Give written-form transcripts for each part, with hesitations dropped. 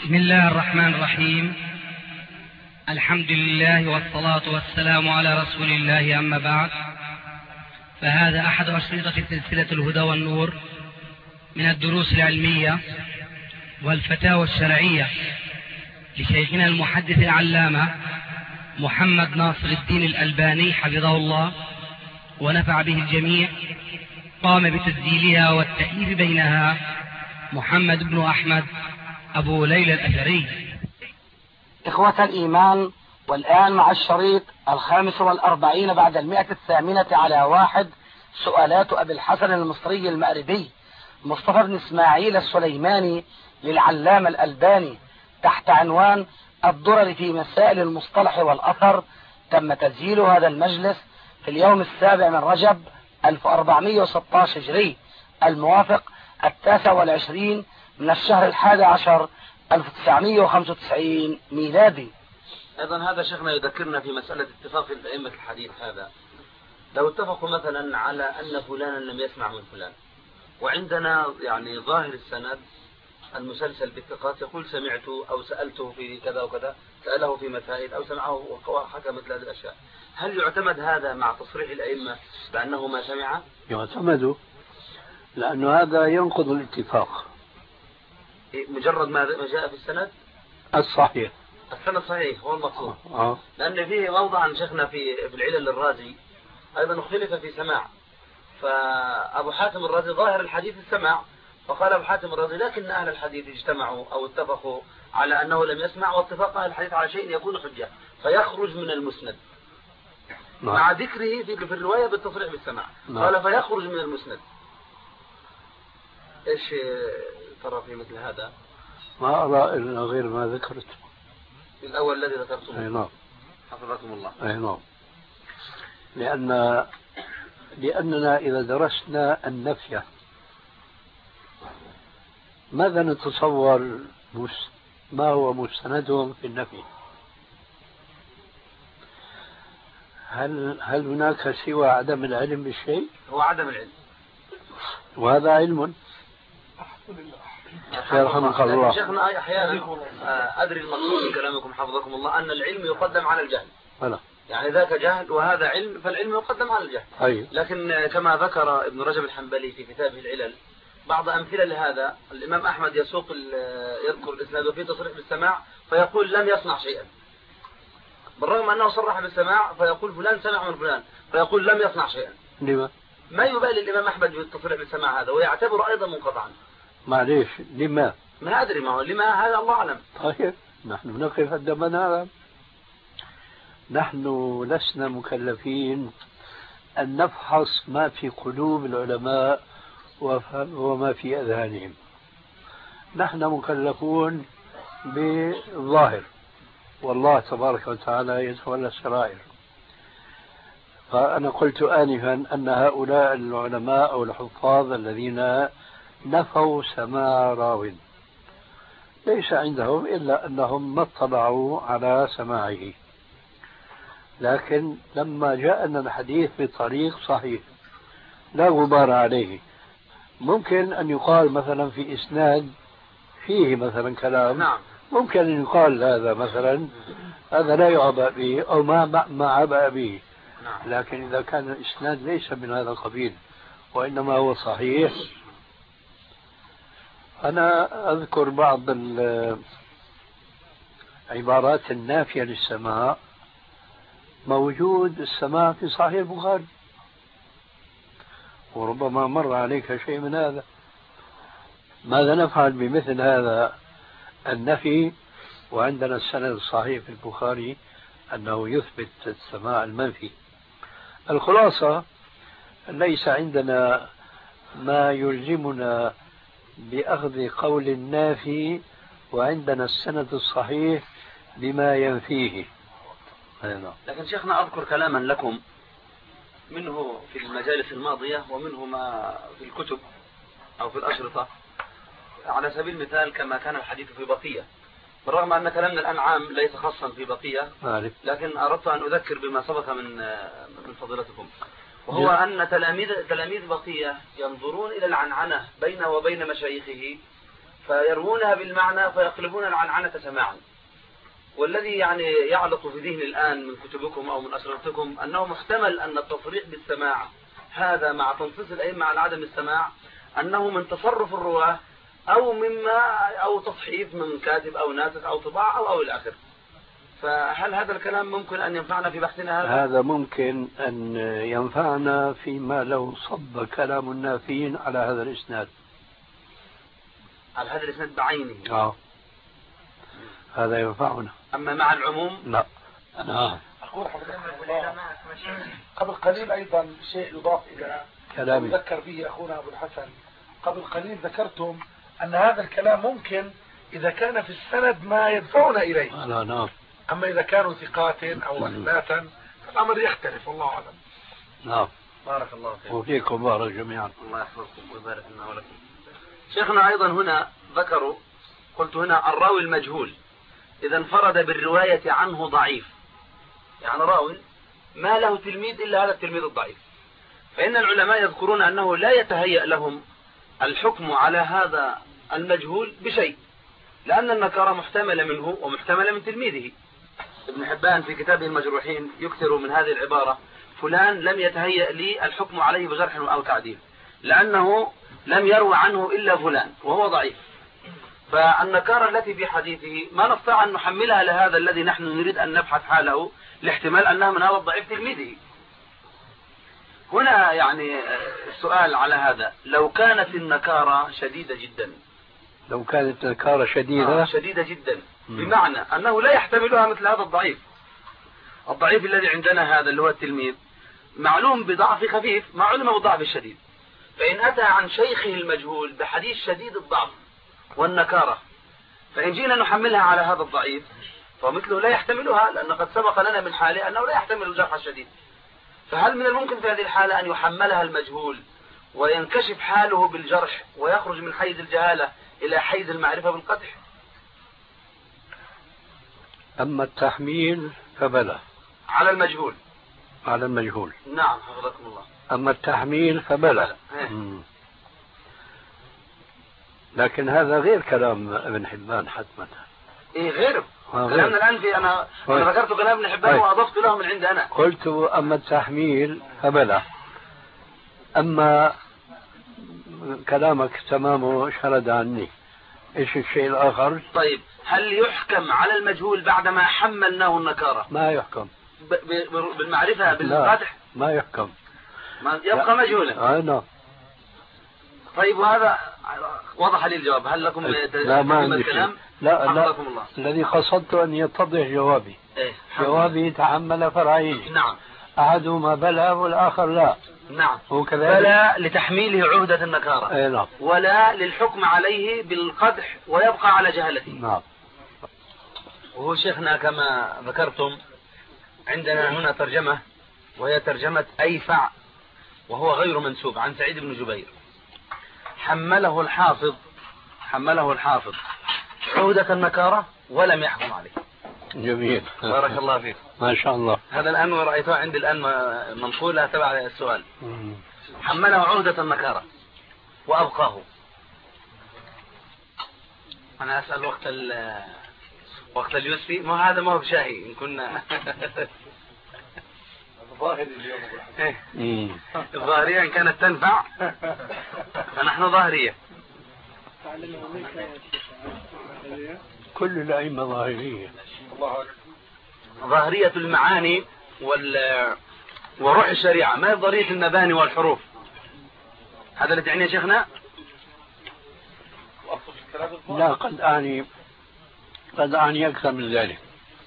بسم الله الرحمن الرحيم. الحمد لله والصلاة والسلام على رسول الله، أما بعد، فهذا أحد أشرطة سلسلة الهدى والنور من الدروس العلمية والفتاوى الشرعية لشيخنا المحدث العلامة محمد ناصر الدين الألباني حفظه الله ونفع به الجميع. قام بتسجيلها والتأليف بينها محمد بن أحمد أبو ليلى الأثري. إخوة الإيمان، والآن مع الشريط 45 بعد 108 سؤالات أبي الحسن المصري المأربي مصطفى بن إسماعيل السليماني للعلامة الألباني تحت عنوان الضرر في مسائل المصطلح والأثر. تم تسجيل هذا المجلس في اليوم 7 من رجب 1416 هجري، الموافق 29 من الشهر 11 1995 ميلادي. أيضا هذا شيخنا يذكرنا في مسألة اتفاق أئمة الحديث. هذا لو اتفقوا مثلا على أن فلانا لم يسمع من فلان، وعندنا يعني ظاهر السند المسلسل بالثقات يقول سمعت أو سألته في كذا وكذا، سأله في مسائل أو سمعه وحكى مثل هذه الأشياء، هل يعتمد هذا مع تصريح الأئمة بأنه ما سمع؟ يعتمد، لأنه هذا ينقض الاتفاق. مجرد ما جاء في السند الصحيح، السند صحيح هو المقصود. لأن فيه موضعا شيخنا في العلل الرازي أيضا اختلف في سماع، فأبو حاتم الرازي ظاهر الحديث السماع، فقال أبو حاتم الرازي لكن أهل الحديث اجتمعوا أو اتفقوا على أنه لم يسمع، واتفاق أهل الحديث على شيء يكون حجة فيخرج من المسند مع ذكره في الرواية بالتصريح بالسماع. قال فيخرج من المسند. إيش ترى في مثل هذا؟ ما أرى إلا غير ما ذكرت الأول الذي ذكرته. أي نعم، حفظكم الله. أي نعم، لأننا إذا درسنا النفي ماذا نتصور ما هو مستندهم في النفي؟ هل هناك سوى عدم العلم بالشيء؟ هو عدم العلم، وهذا علم. يرحمك الله. شيخنا أحيانا أدري المقصود من كلامكم حفظكم الله أن العلم يقدم على الجهل. يعني ذاك جهل وهذا علم، فالعلم يقدم على الجهل. لكن كما ذكر ابن رجب الحنبلي في كتابه العلل بعض أمثلة لهذا، الإمام أحمد يذكر الإسناد في تصريح بالسماع فيقول لم يصنع شيئا، بالرغم أنه صرح بالسماع فيقول فلان سمع من فلان فيقول لم يصنع شيئا. لما؟ ما يبالي الإمام أحمد بالتصريح بالسماع هذا ويعتبر أيضا منقطعا. معليش، لما؟ ما أدري ما هو لما، هذا الله أعلم. طيب نحن نقف عندما نعلم. نحن لسنا مكلفين أن نفحص ما في قلوب العلماء وما في أذهانهم. نحن مكلفون بالظاهر، والله تبارك وتعالى يتولى السرائر. فأنا قلت آنفا أن هؤلاء العلماء أو الحفاظ الذين نفوا سماع راو ليس عندهم إلا أنهم ما اطلعوا على سماعه، لكن لما جاءنا الحديث بطريق صحيح لا غبار عليه، ممكن أن يقال مثلا في إسناد فيه مثلا كلام، ممكن أن يقال هذا مثلا هذا لا يعبأ به أو ما عبأ به، لكن إذا كان الإسناد ليس من هذا القبيل وإنما هو صحيح. أنا أذكر بعض العبارات النافية للسماع. موجود السماع في صحيح البخاري، وربما مر عليك شيء من هذا. ماذا نفعل بمثل هذا النفي وعندنا السند الصحيح في البخاري أنه يثبت السماع المنفي؟ الخلاصة ليس عندنا ما يلزمنا بأخذ قول النافي وعندنا السند الصحيح بما ينفيه. لكن شيخنا أذكر كلاما لكم منه في المجالس الماضية ومنه ما في الكتب أو في الأشرطة، على سبيل المثال كما كان الحديث في بقية، بالرغم أن كلامنا الآن عام ليس خاصا في بقية، لكن أردت أن أذكر بما سبق من فضيلتكم، وهو أن تلاميذ بقية ينظرون إلى العنعنة بين وبين مشايخه فيروونها بالمعنى فيقلبون العنعنة سماعا. والذي يعني يعلق في ذهني الآن من كتبكم أو من أسرتكم أنه محتمل أن التصريح بالسماع هذا مع تنصيص الأئمة على عدم السماع أنه من تصرف الرواة أو تصحيف من كاتب أو ناسخ أو طباعة أو إلى آخره. فهل هذا الكلام ممكن أن ينفعنا في بحثنا هذا؟ هذا ممكن أن ينفعنا فيما لو صب كلام النافين على هذا الإسناد. على هذا الإسناد بعينه. هذا ينفعنا. أما مع العموم لا. أقول قبل قليل أيضا شيء يضاف إلى كلامي ذكر به أخونا أبو الحسن. قبل قليل ذكرتم أن هذا الكلام ممكن إذا كان في السند ما يدفعنا إليه. نعم. أما إذا كانوا ثقات أو أثباتا فالأمر يختلف والله أعلم. نعم. بارك الله فيك. وفيكم بارك جميعا. الله يحفظكم ويبارك لنا ولكم. شيخنا أيضا هنا ذكروا، قلت هنا الراوي المجهول إذا انفرد بالرواية عنه ضعيف، يعني راوي ما له تلميذ إلا هذا التلميذ الضعيف، فإن العلماء يذكرون أنه لا يتهيأ لهم الحكم على هذا المجهول بشيء، لأن النكارة محتملة منه ومحتملة من تلميذه. ابن حبان في كتابه المجروحين يكثر من هذه العبارة: فلان لم يتهيأ لي الحكم عليه بجرح أو تعديل، لأنه لم يروى عنه إلا فلان وهو ضعيف. فالنكارة التي في حديثه ما نستطيع أن نحملها لهذا الذي نحن نريد أن نبحث حاله، لاحتمال أنها من هذا الضعيف تلميذه. هنا يعني السؤال على هذا: لو كانت النكارة شديدة جدا، لو كانت النكارة شديدة شديدة جدا بمعنى أنه لا يحتملها مثل هذا الضعيف. الضعيف الذي عندنا هذا اللي هو التلميذ معلوم بضعف خفيف، ما علم بالضعف الشديد، فإن أتى عن شيخه المجهول بحديث شديد الضعف والنكارة، فإن جينا نحملها على هذا الضعيف فمثله لا يحتملها، لأن قد سبق لنا من حاله أنه لا يحتمل الجرح الشديد. فهل من الممكن في هذه الحالة أن يحملها المجهول وينكشف حاله بالجرح ويخرج من حيز الجهالة إلى حيز المعرفة بالقدح؟ أما التحميل فبلى على المجهول. على المجهول. نعم حفظكم الله. أما التحميل فبلى. لكن هذا غير كلام ابن حبان حتما. إيه غيره. كلامنا الآن في أنا ذكرت كلام ابن حبان وأضفت له من عند أنا. قلت أما التحميل فبلى. أما كلامك تمامه شرد عني. إيش الشيء الآخر؟ طيب هل يحكم على المجهول بعدما حملناه النكارة؟ ما يحكم. بالمعرفة بالفتح؟ ما يحكم. ما يبقى مجهولا. نعم. طيب وهذا وضح لي الجواب. هل لكم لا ما عندي الكلام؟ لا الله. الذي قصدت أن يتضح جوابي. جوابي تحمل فرعين. نعم. أحدهما بلى والآخر لا. نعم. بلى لتحميله عهدة النكارة. نعم. ولا للحكم عليه بالقدح ويبقى على جهلته. نعم. وهو شيخنا كما ذكرتم عندنا هنا ترجمة، وهي ترجمة أيفع، وهو غير منسوب، عن سعيد بن جبير. حمله الحافظ عهدة النكارة ولم يحكم عليه. جميل. بارك الله فيك. ما شاء الله. هذا الآن رأيته عندي الآن منقولة تبع السؤال. حمله عهدة النكارة وأبقاه. أنا أسأل وقت اليوسفي، ما هذا ما هو بشاهي إن كنا الظاهرية إن كانت تنفع فنحن ظاهرية. كل الأئمة ظاهرية. ظاهرية المعاني وروح الشريعة، ما هي ظاهرية المباني والحروف. هذا اللي تعنيه شيخنا؟ لا قد أعني أكثر من ذلك.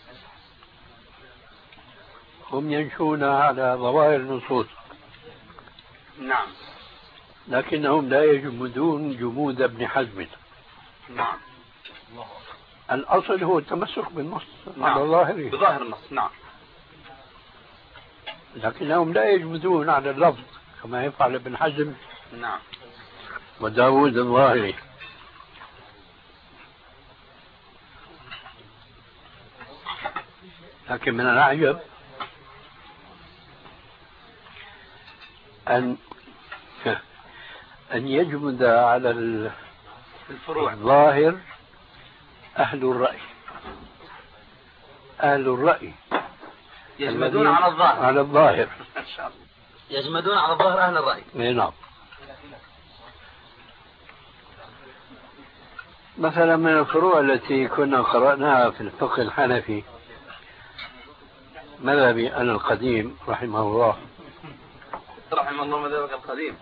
هم ينشون على ظواهر النصوص. نعم. لكنهم لا يجمدون جمود ابن حزم. نعم. الأصل هو التمسك بالنص. نعم. على ظاهره. بظاهر النص. نعم. لكنهم لا يجمدون على اللفظ كما يفعل ابن حزم. نعم. وداود الظاهري. لكن من العجب أن يجمد على الفروع. الظاهر أهل الرأي، أهل الرأي يجمدون على الظاهر، على الظاهر يجمدون على الظاهر أهل الرأي. نعم. مثلا من الفروع التي كنا قرأناها في الفقه الحنفي مذهبي أنا القديم رحمه الله، رحمه الله مذهبك القديم،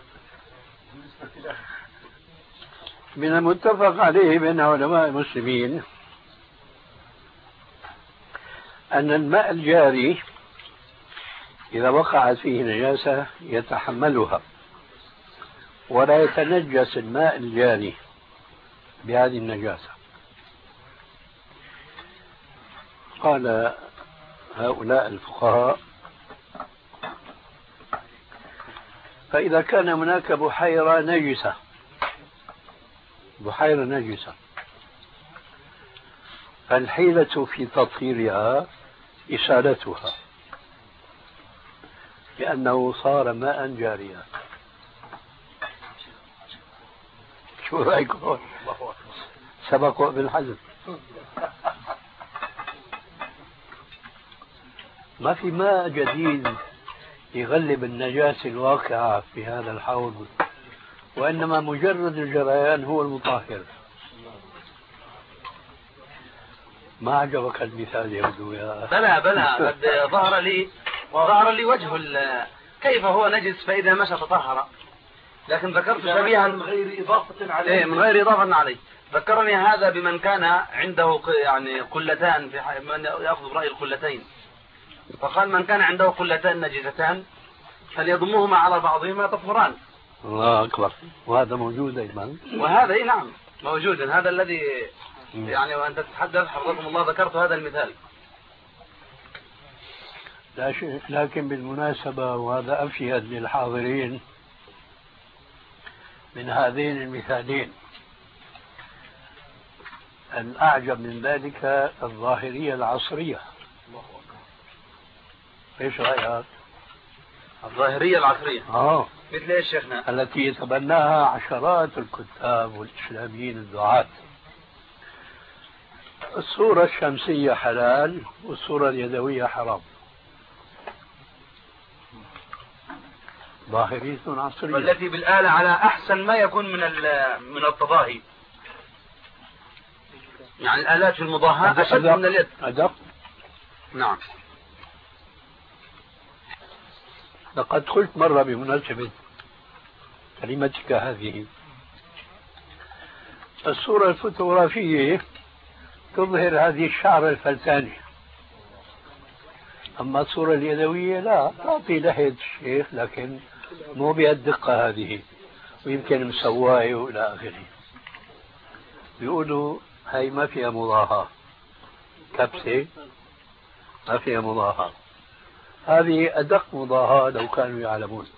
من المتفق عليه بين علماء المسلمين أن الماء الجاري إذا وقعت فيه نجاسة يتحملها ولا يتنجس الماء الجاري بهذه النجاسة. قال هؤلاء الفقهاء: فإذا كان هناك بحيرة نجسة، بحيرة نجسة، فالحيلة في تطهيرها إسالتها لأنه صار ماء جاريا. شو رأيكم؟ سبقوا ابن حزم. ما في ماء جديد يغلب النجاسة الواقعة في هذا الحوض، وإنما مجرد الجريان هو المطهر. ما عجبك المثال يا بدو يا؟ بلى قد ظهر لي وجه كيف هو نجس فإذا مشى تطهر، لكن ذكرت شبيها من غير إضافة عليه. من غير إضافة عليه. ذكرني هذا بمن كان عنده يعني قلتان، من يأخذ برأي القلتين، فقال من كان عنده قلتان نجستان فليضمهما على بعضهما يطهران. الله أكبر. وهذا موجود أيضا، وهذا نعم موجود، هذا الذي يعني وأنت تتحدث حفظكم الله ذكرت هذا المثال. لكن بالمناسبة وهذا أفشهد للحاضرين من هذين المثالين، الأعجب من ذلك الظاهرية العصرية. ايش رأيك؟ الظاهرية العصرية مثل ايش شيخنا؟ التي يتبناها عشرات الكتاب والإسلاميين الدعاة. الصورة الشمسية حلال والصورة اليدوية حرام. ظاهرية عصرية، والتي بالآلة على أحسن ما يكون من التضاهي، يعني الآلات في المضاهاة أشد من اليد. أدق. نعم. لقد قلت مرة بمناسبة كلمتك هذه: الصورة الفوتوغرافية تظهر هذه الشعر الفلتاني، أما الصورة اليدوية لا، تعطي لحية الشيخ لكن مو بهالدقة هذه، ويمكن مسواية وإلى آخره. بيقولوا هاي ما فيها مضاهاة، كبسة ما فيها مضاهاة، هذه أدق مضاهاة لو كانوا يعلمون.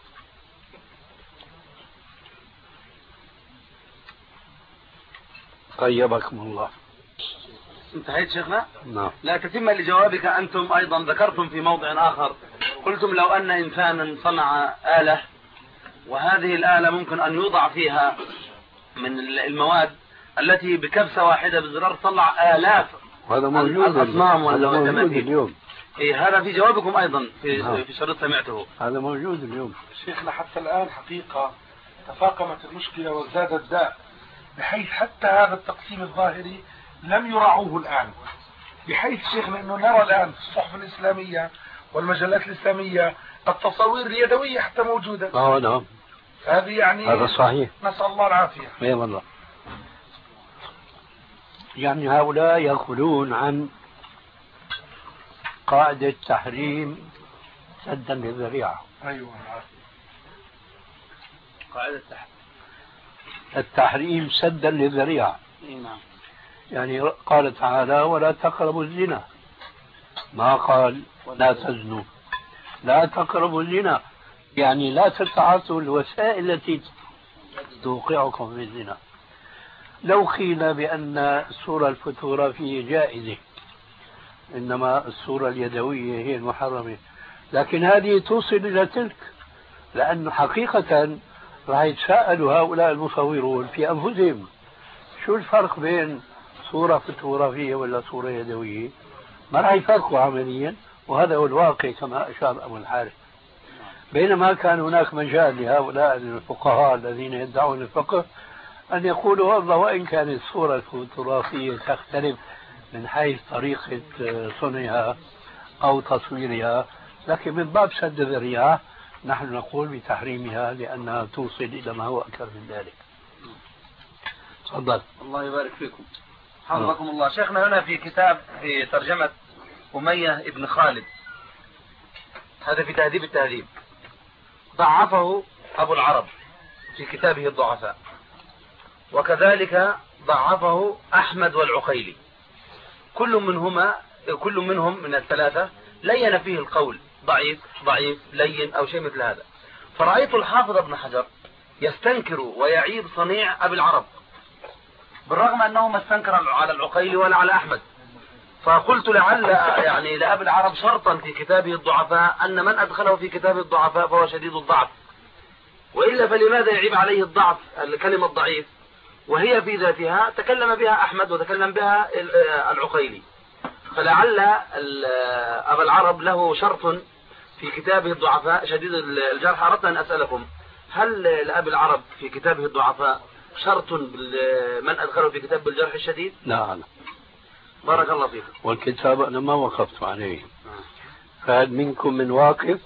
طيبكم الله. انتهيت شيخنا؟ نعم. لا تتم لجوابك، أنتم أيضا ذكرتم في موضع آخر، قلتم لو أن إنسانا صنع آلة وهذه الآلة ممكن أن يوضع فيها من المواد التي بكبسة واحدة بزرار تطلع آلاف هذا موجود الأصنام والتماثيل اليوم. هذا في جوابكم أيضا في شريط سمعته. هذا موجود اليوم. شيخنا حتى الآن حقيقة تفاقمت المشكلة وازداد الداء، بحيث حتى هذا التقسيم الظاهري لم يراعوه الآن، بحيث شيخنا أنه نرى الآن في الصحف الإسلامية والمجلات الإسلامية التصاوير اليدوية حتى موجودة. نعم. هذه يعني هذا صحيح. نسأل الله العافية. اي والله. يعني هؤلاء يقولون عن قاعدة تحريم سدا للذريعة. أيوة. قاعدة التحريم سدا للذريعة. نعم. يعني قال تعالى: ولا تقربوا الزنا، ما قال لا تزنوا. لا تقربوا الزنا يعني لا تتعاطوا الوسائل التي توقعكم في الزنا. لو قيل بأن الصورة الفوتوغرافية جائزة إنما الصورة اليدوية هي المحرمة، لكن هذه توصل إلى تلك، لأنه حقيقة راح يتساءلوا هؤلاء المصورون في أنفسهم: شو الفرق بين صورة فوتوغرافية ولا صورة يدوية؟ ما راح يفرقوا عمليا، وهذا هو الواقع كما أشار أبو الحارث. بينما كان هناك مجال لهؤلاء الفقهاء الذين يدعون الفقه أن يقولوا والله وإن كانت الصورة الفوتوغرافية تختلف من حيث طريقة صنعها أو تصويرها، لكن من باب سد الذريعة نحن نقول بتحريمها لأنها توصل إلى ما هو أكثر من ذلك. تفضل. الله يبارك فيكم. حفظكم الله. شيخنا هنا في كتاب في ترجمة أمية ابن خالد، هذا في تهذيب التهذيب، ضعفه أبو العرب في كتابه الضعفاء، وكذلك ضعفه أحمد والعقيلي. كل منهم من الثلاثة لين فيه القول ضعيف ضعيف لين أو شيء مثل هذا. فرأيت الحافظ ابن حجر يستنكر ويعيب صنيع أبي العرب، بالرغم أنه ما استنكر على العقيلي ولا على أحمد. فقلت لعل يعني لأبي العرب شرطا في كتابه الضعفاء أن من أدخله في كتابه الضعفاء فهو شديد الضعف، وإلا فلماذا يعيب عليه الضعف الكلمة الضعيف وهي في ذاتها تكلم بها أحمد وتكلم بها العقيلي. فلعل أبا العرب له شرط في كتابه الضعفاء شديد الجرح. أردت أن أسألكم هل لأبي العرب في كتابه الضعفاء شرط من أدخله في كتاب الجرح الشديد؟ لا. بارك الله فيكم. والكتاب أنا ما وقفت عليه، فهل منكم من واقف؟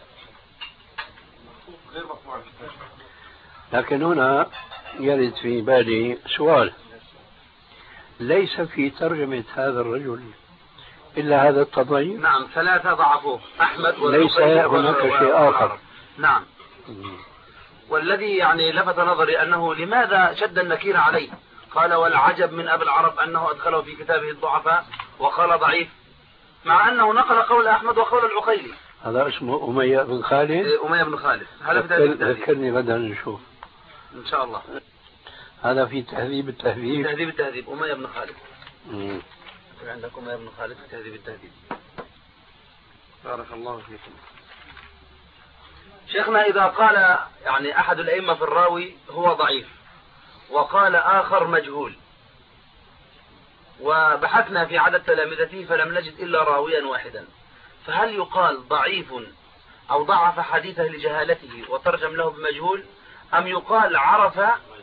لكن هنا يرد في بالي سؤال، ليس في ترجمة هذا الرجل إلا هذا التضعيف؟ نعم، ثلاثة ضعفوه، أحمد ليس هناك شيء آخر. نعم. والذي يعني لفت نظري أنه لماذا شد النكير عليه؟ قال والعجب من أبي العرب أنه أدخله في كتابه الضعفاء وقال ضعيف، مع أنه نقل قول أحمد وقول العقيلي. هذا اسمه أمية بن خالد؟ أمية بن خالد. هذا في ذكرني غدا نشوف إن شاء الله. هذا في تهذيب التهذيب. تهذيب التهذيب أمية بن خالد. عندكم أمية بن خالد في تهذيب التهذيب. بارك الله فيكم. شيخنا إذا قال يعني أحد الأئمة في الراوي هو ضعيف وقال آخر مجهول، وبحثنا في عدد تلامذته فلم نجد إلا راويا واحدا، فهل يقال ضعيف أو ضعف حديثه لجهالته وترجم له بمجهول، أم يقال عرف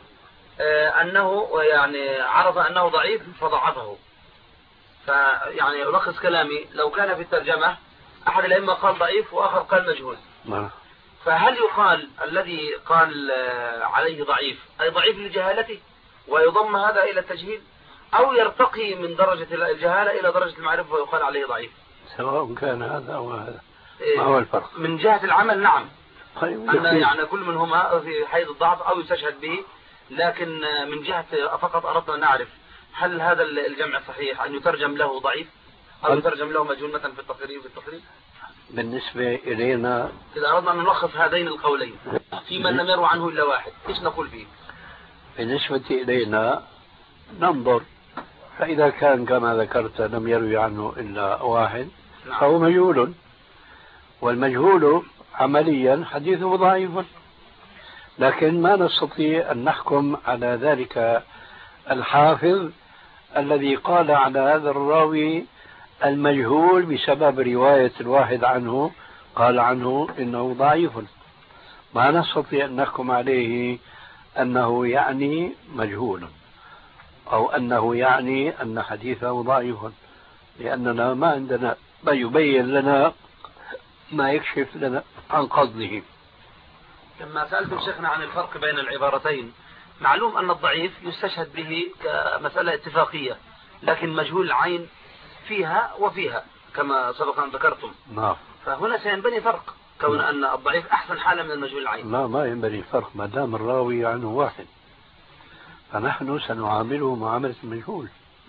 أنه ضعيف فضعفه؟ فيعني ألخص كلامي، لو كان في الترجمة أحد الأئمة قال ضعيف وآخر قال مجهول، فهل يقال الذي قال عليه ضعيف أي ضعيف لجهالته ويضم هذا إلى التجهيل، أو يرتقي من درجة الجهالة إلى درجة المعرفة ويقال عليه ضعيف؟ سواء كان هذا أو هذا، ما هو الفرق؟ من جهة العمل نعم، أن يعني كل منهما في حيز الضعف أو يستشهد به، لكن من جهة فقط أردت أن نعرف هل هذا الجمع صحيح أن يترجم له ضعيف أو يترجم له مجهول مثلا في التقريب والتقريب؟ بالنسبة إلينا إذا أردنا أن نلخص هذين القولين في من لم يروى عنه إلا واحد، إيش نقول فيه؟ بالنسبة إلينا ننظر، فإذا كان كما ذكرت لم يروي عنه إلا واحد فهو مجهول، والمجهول عمليا حديثه ضعيف، لكن ما نستطيع أن نحكم على ذلك الحافظ الذي قال على هذا الراوي المجهول بسبب رواية الواحد عنه قال عنه إنه ضعيف، ما نستطيع أن نحكم عليه أنه يعني مجهول أو أنه يعني أن حديثه ضعيف، لأننا ما عندنا ما يبين لنا ما يكشف لنا عن قصده. لما سألت شيخنا عن الفرق بين العبارتين، معلوم أن الضعيف يستشهد به كمسألة اتفاقية، لكن مجهول العين فيها وفيها كما سبق أن ذكرتم. نعم. فهنا سينبني فرق، كون أن الضعيف أحسن حالة من المجهول العين. لا، ما ينبني فرق ما دام الراوي عنه واحد، فنحن سنعامله معاملة المجهول.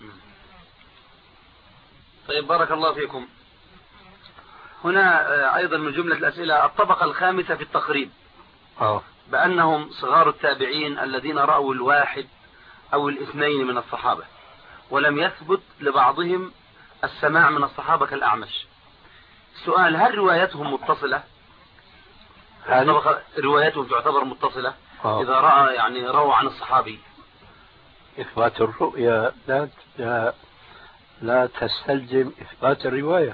طيب بارك الله فيكم. هنا أيضا من جملة الأسئلة الطبقة الخامسة في التقريب، بأنهم صغار التابعين الذين رأوا الواحد أو الاثنين من الصحابة ولم يثبت لبعضهم السماع من الصحابة كالأعمش. السؤال، هل روايتهم متصلة؟ روايتهم تعتبر متصلة إذا رأى روى عن الصحابي إثبات الرؤية لا تستلزم إثبات الرواية.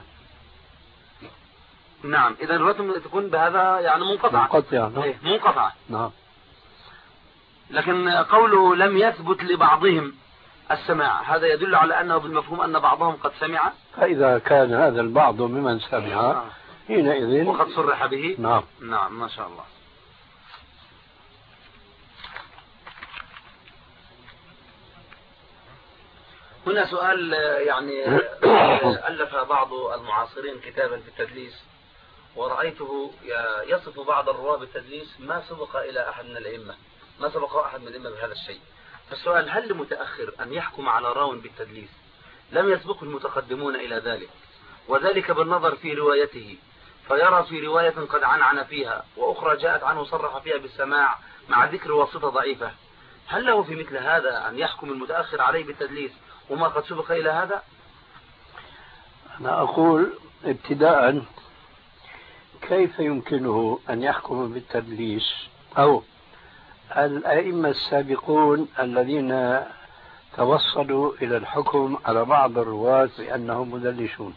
نعم، إذا الرواية تكون بهذا يعني منقطعة. منقطعة. نعم. لكن قوله لم يثبت لبعضهم السماع، هذا يدل على أنه بالمفهوم أن بعضهم قد سمع. فإذا كان هذا البعض ممن سمع حينئذ وقد صرح به. نعم. نعم، ما شاء الله. هنا سؤال يعني ألف بعض المعاصرين كتابا في التدليس، ورأيته يصف بعض الرواة بالتدليس ما سبق إلى أحد من الأئمة، ما سبق أحد من الأئمة بهذا الشيء. فالسؤال: هل لمتأخر أن يحكم على راو بالتدليس لم يسبقه المتقدمون إلى ذلك، وذلك بالنظر في روايته، فيرى في رواية قد عنعن فيها وأخرى جاءت عنه صرح فيها بالسماع مع ذكر واسطة ضعيفة، هل له في مثل هذا أن يحكم المتأخر عليه بالتدليس وما قد سبق إلى هذا؟ أنا أقول ابتداء كيف يمكنه أن يحكم بالتدليس، أو الأئمة السابقون الذين توصلوا إلى الحكم على بعض الرواة بأنهم مدلسون،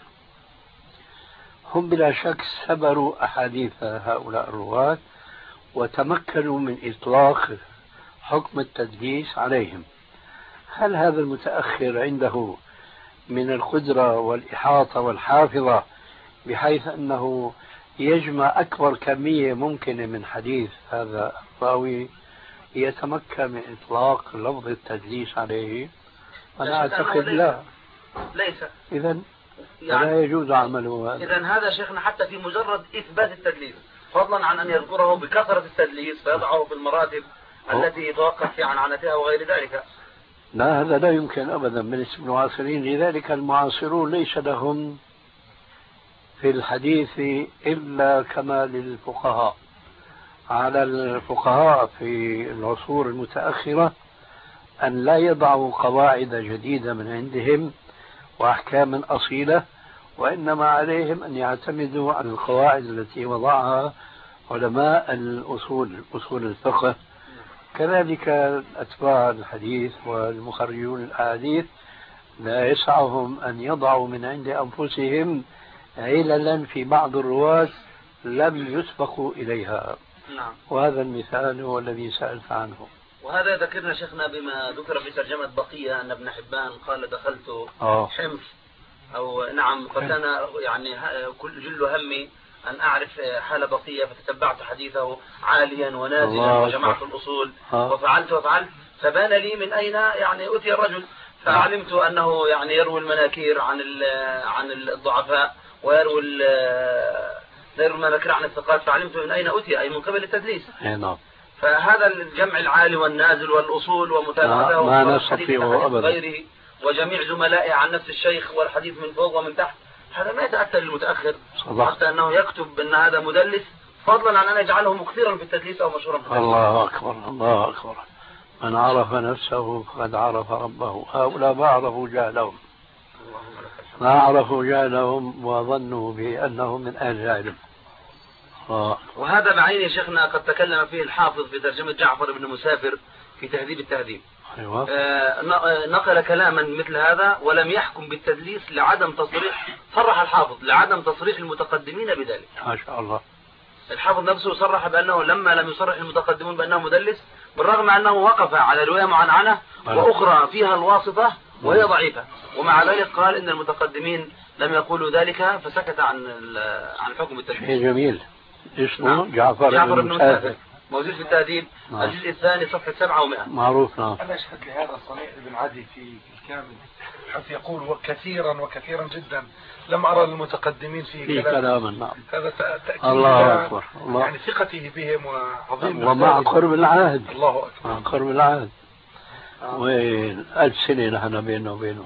هم بلا شك سبروا أحاديث هؤلاء الرواة وتمكنوا من إطلاق حكم التدليس عليهم. هل هذا المتأخر عنده من القدرة والإحاطة والحافظة بحيث أنه يجمع أكبر كمية ممكنة من حديث هذا الراوي يتمكن من إطلاق لفظ التدليس عليه؟ أنا أعتقد لا. ليس. إذن يعني لا يجوز عمله هذا. إذن هذا شيخنا حتى في مجرد إثبات التدليس، فضلا عن أن يذكره بكثرة التدليس فيضعه في المراتب التي يتوقف في عنعنتها وغير ذلك. لا، هذا لا يمكن أبدا بالنسبة للمعاصرين. لذلك المعاصرون ليس لهم في الحديث إلا كما للفقهاء. على الفقهاء في العصور المتأخرة أن لا يضعوا قواعد جديدة من عندهم وأحكام أصيلة، وإنما عليهم أن يعتمدوا على القواعد التي وضعها علماء أصول الفقه. كذلك أتباع الحديث والمخرجون الأحاديث لا يسعهم أن يضعوا من عند أنفسهم عللا في بعض الرواة لم يسبقوا إليها. نعم. وهذا المثال هو الذي سألت عنه. وهذا ذكرنا شيخنا بما ذكر في ترجمة بقية أن ابن حبان قال دخلت حمص، أو نعم قال أنا يعني كل جل همي أن أعرف حال بقية، فتتبعت حديثه عاليا ونازلا وجمعت الأصول وفعلت فبان لي من أين يعني أتي الرجل، فعلمت أنه يعني يروي المناكير عن الضعفاء ويروي المناكير عن الثقات، فعلمت من أين أتي، أي من قبل التدليس. نعم. فهذا الجمع العالي والنازل والأصول ومتابعته ما نستطيعه أبدا غيره وجميع زملائه عن نفس الشيخ والحديث من فوق ومن تحت، هذا ما يتأتى للمتأخر حتى أنه يكتب أن هذا مدلس، فضلا عن أن يجعله مكثرا في التدليس أو مشهورا في التدليس. الله أكبر الله أكبر. من عرف نفسه فقد عرف ربه. هؤلاء ما عرفوا جهلهم، ما عرفوا جهلهم وظنوا بأنهم من أهل العلم. وهذا بعينه شيخنا قد تكلم فيه الحافظ في ترجمة جعفر بن مسافر في تهذيب التهذيب. أيوة. نقل كلاما مثل هذا ولم يحكم بالتدليس لعدم تصريح، صرح الحافظ لعدم تصريح المتقدمين بذلك. ما شاء الله. الحافظ نفسه صرح بأنه لما لم يصرح المتقدمون بأنه مدلس، بالرغم أنه وقف على رواية معنعنة وأخرى فيها الواسطة وهي ضعيفة، ومع ذلك قال إن المتقدمين لم يقولوا ذلك فسكت عن حكم التدليس. شيء جميل. اسمه جعفر بن مسافر، موجود في التهذيب الجزء الثاني صفحة 700. معروف. نعم. أنا أشهد لهذا صنيع بن عدي في الكامل حيث يقول وكثيرا جدا لم أرى المتقدمين في كلاما. نعم. هذا تأكيد الله أكبر. الله. يعني ثقته بهم وعظيم. ومع قرب العهد. الله أكبر. مع قرب العهد. وين 1000 سنة نحن بيننا وبينه.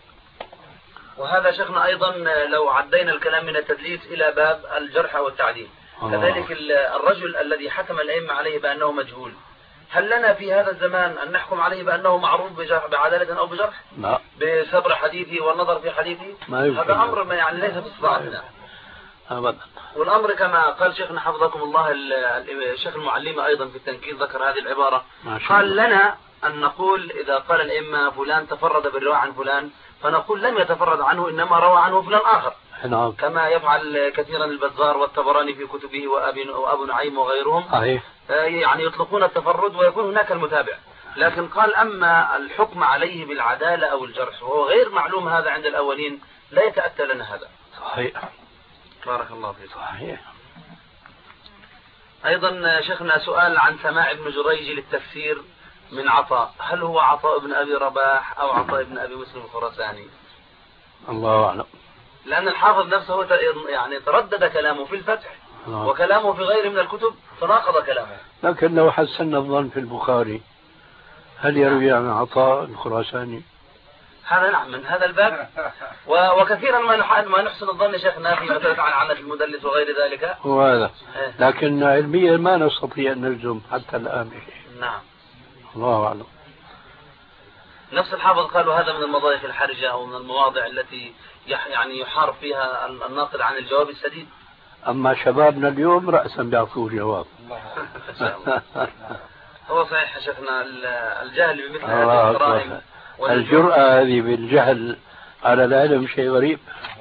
وهذا شيخنا أيضا لو عدينا الكلام من التدليس إلى باب الجرح والتعديل، كذلك الرجل الذي حكم الأئمة عليه بأنه مجهول، هل لنا في هذا الزمان أن نحكم عليه بأنه معروف بعدالة أو بجرح؟ لا. بصبر حديثه والنظر في حديثه؟ هذا أمر يعني ليس باستطاعتنا أبدا. والأمر كما قال شيخنا حفظكم الله الشيخ المعلمة أيضا في التنكيل ذكر هذه العبارة، قال لنا أن نقول إذا قال الإمام فلان تفرد بالرواية عن فلان فنقول لم يتفرد عنه إنما روى عنه فلان آخر، كما يفعل كثيرا البزار والطبراني في كتبه وأبو نعيم وغيرهم. يعني يطلقون التفرد ويكون هناك المتابع. لكن قال أما الحكم عليه بالعدالة أو الجرح وهو غير معلوم هذا عند الأولين لا يتأتى لنا هذا. صحيح. بارك الله فيك. صحيح. أيضا شيخنا سؤال عن سماع ابن جريج للتفسير من عطاء، هل هو عطاء بن أبي رباح أو عطاء بن أبي مسلم الخراساني؟ الله أعلم. لأن الحافظ نفسه يعني تردد كلامه في الفتح وكلامه في غيره من الكتب تناقض كلامه. لكن لو حسنا الظن في البخاري هل يروي عن عطاء الخراساني؟ هذا نعم من هذا الباب. وكثيرا ما نحسن الظن شيخنا في مثلا عن عنة المدلس وغير ذلك. وهذا لكن علميا ما نستطيع أن نلزم حتى الآن. نعم. الله أعلم. نفس الحافظ قالوا هذا من المضايق الحرجة أو من المواضع التي يعني يحارب فيها الناقد عن الجواب السديد. أما شبابنا اليوم رأسا بيعطوا الجواب. هو صحيح شيخنا الجهل بمثل هذه الجرائم الجرأة هذه بالجهل على العلم شيء غريب.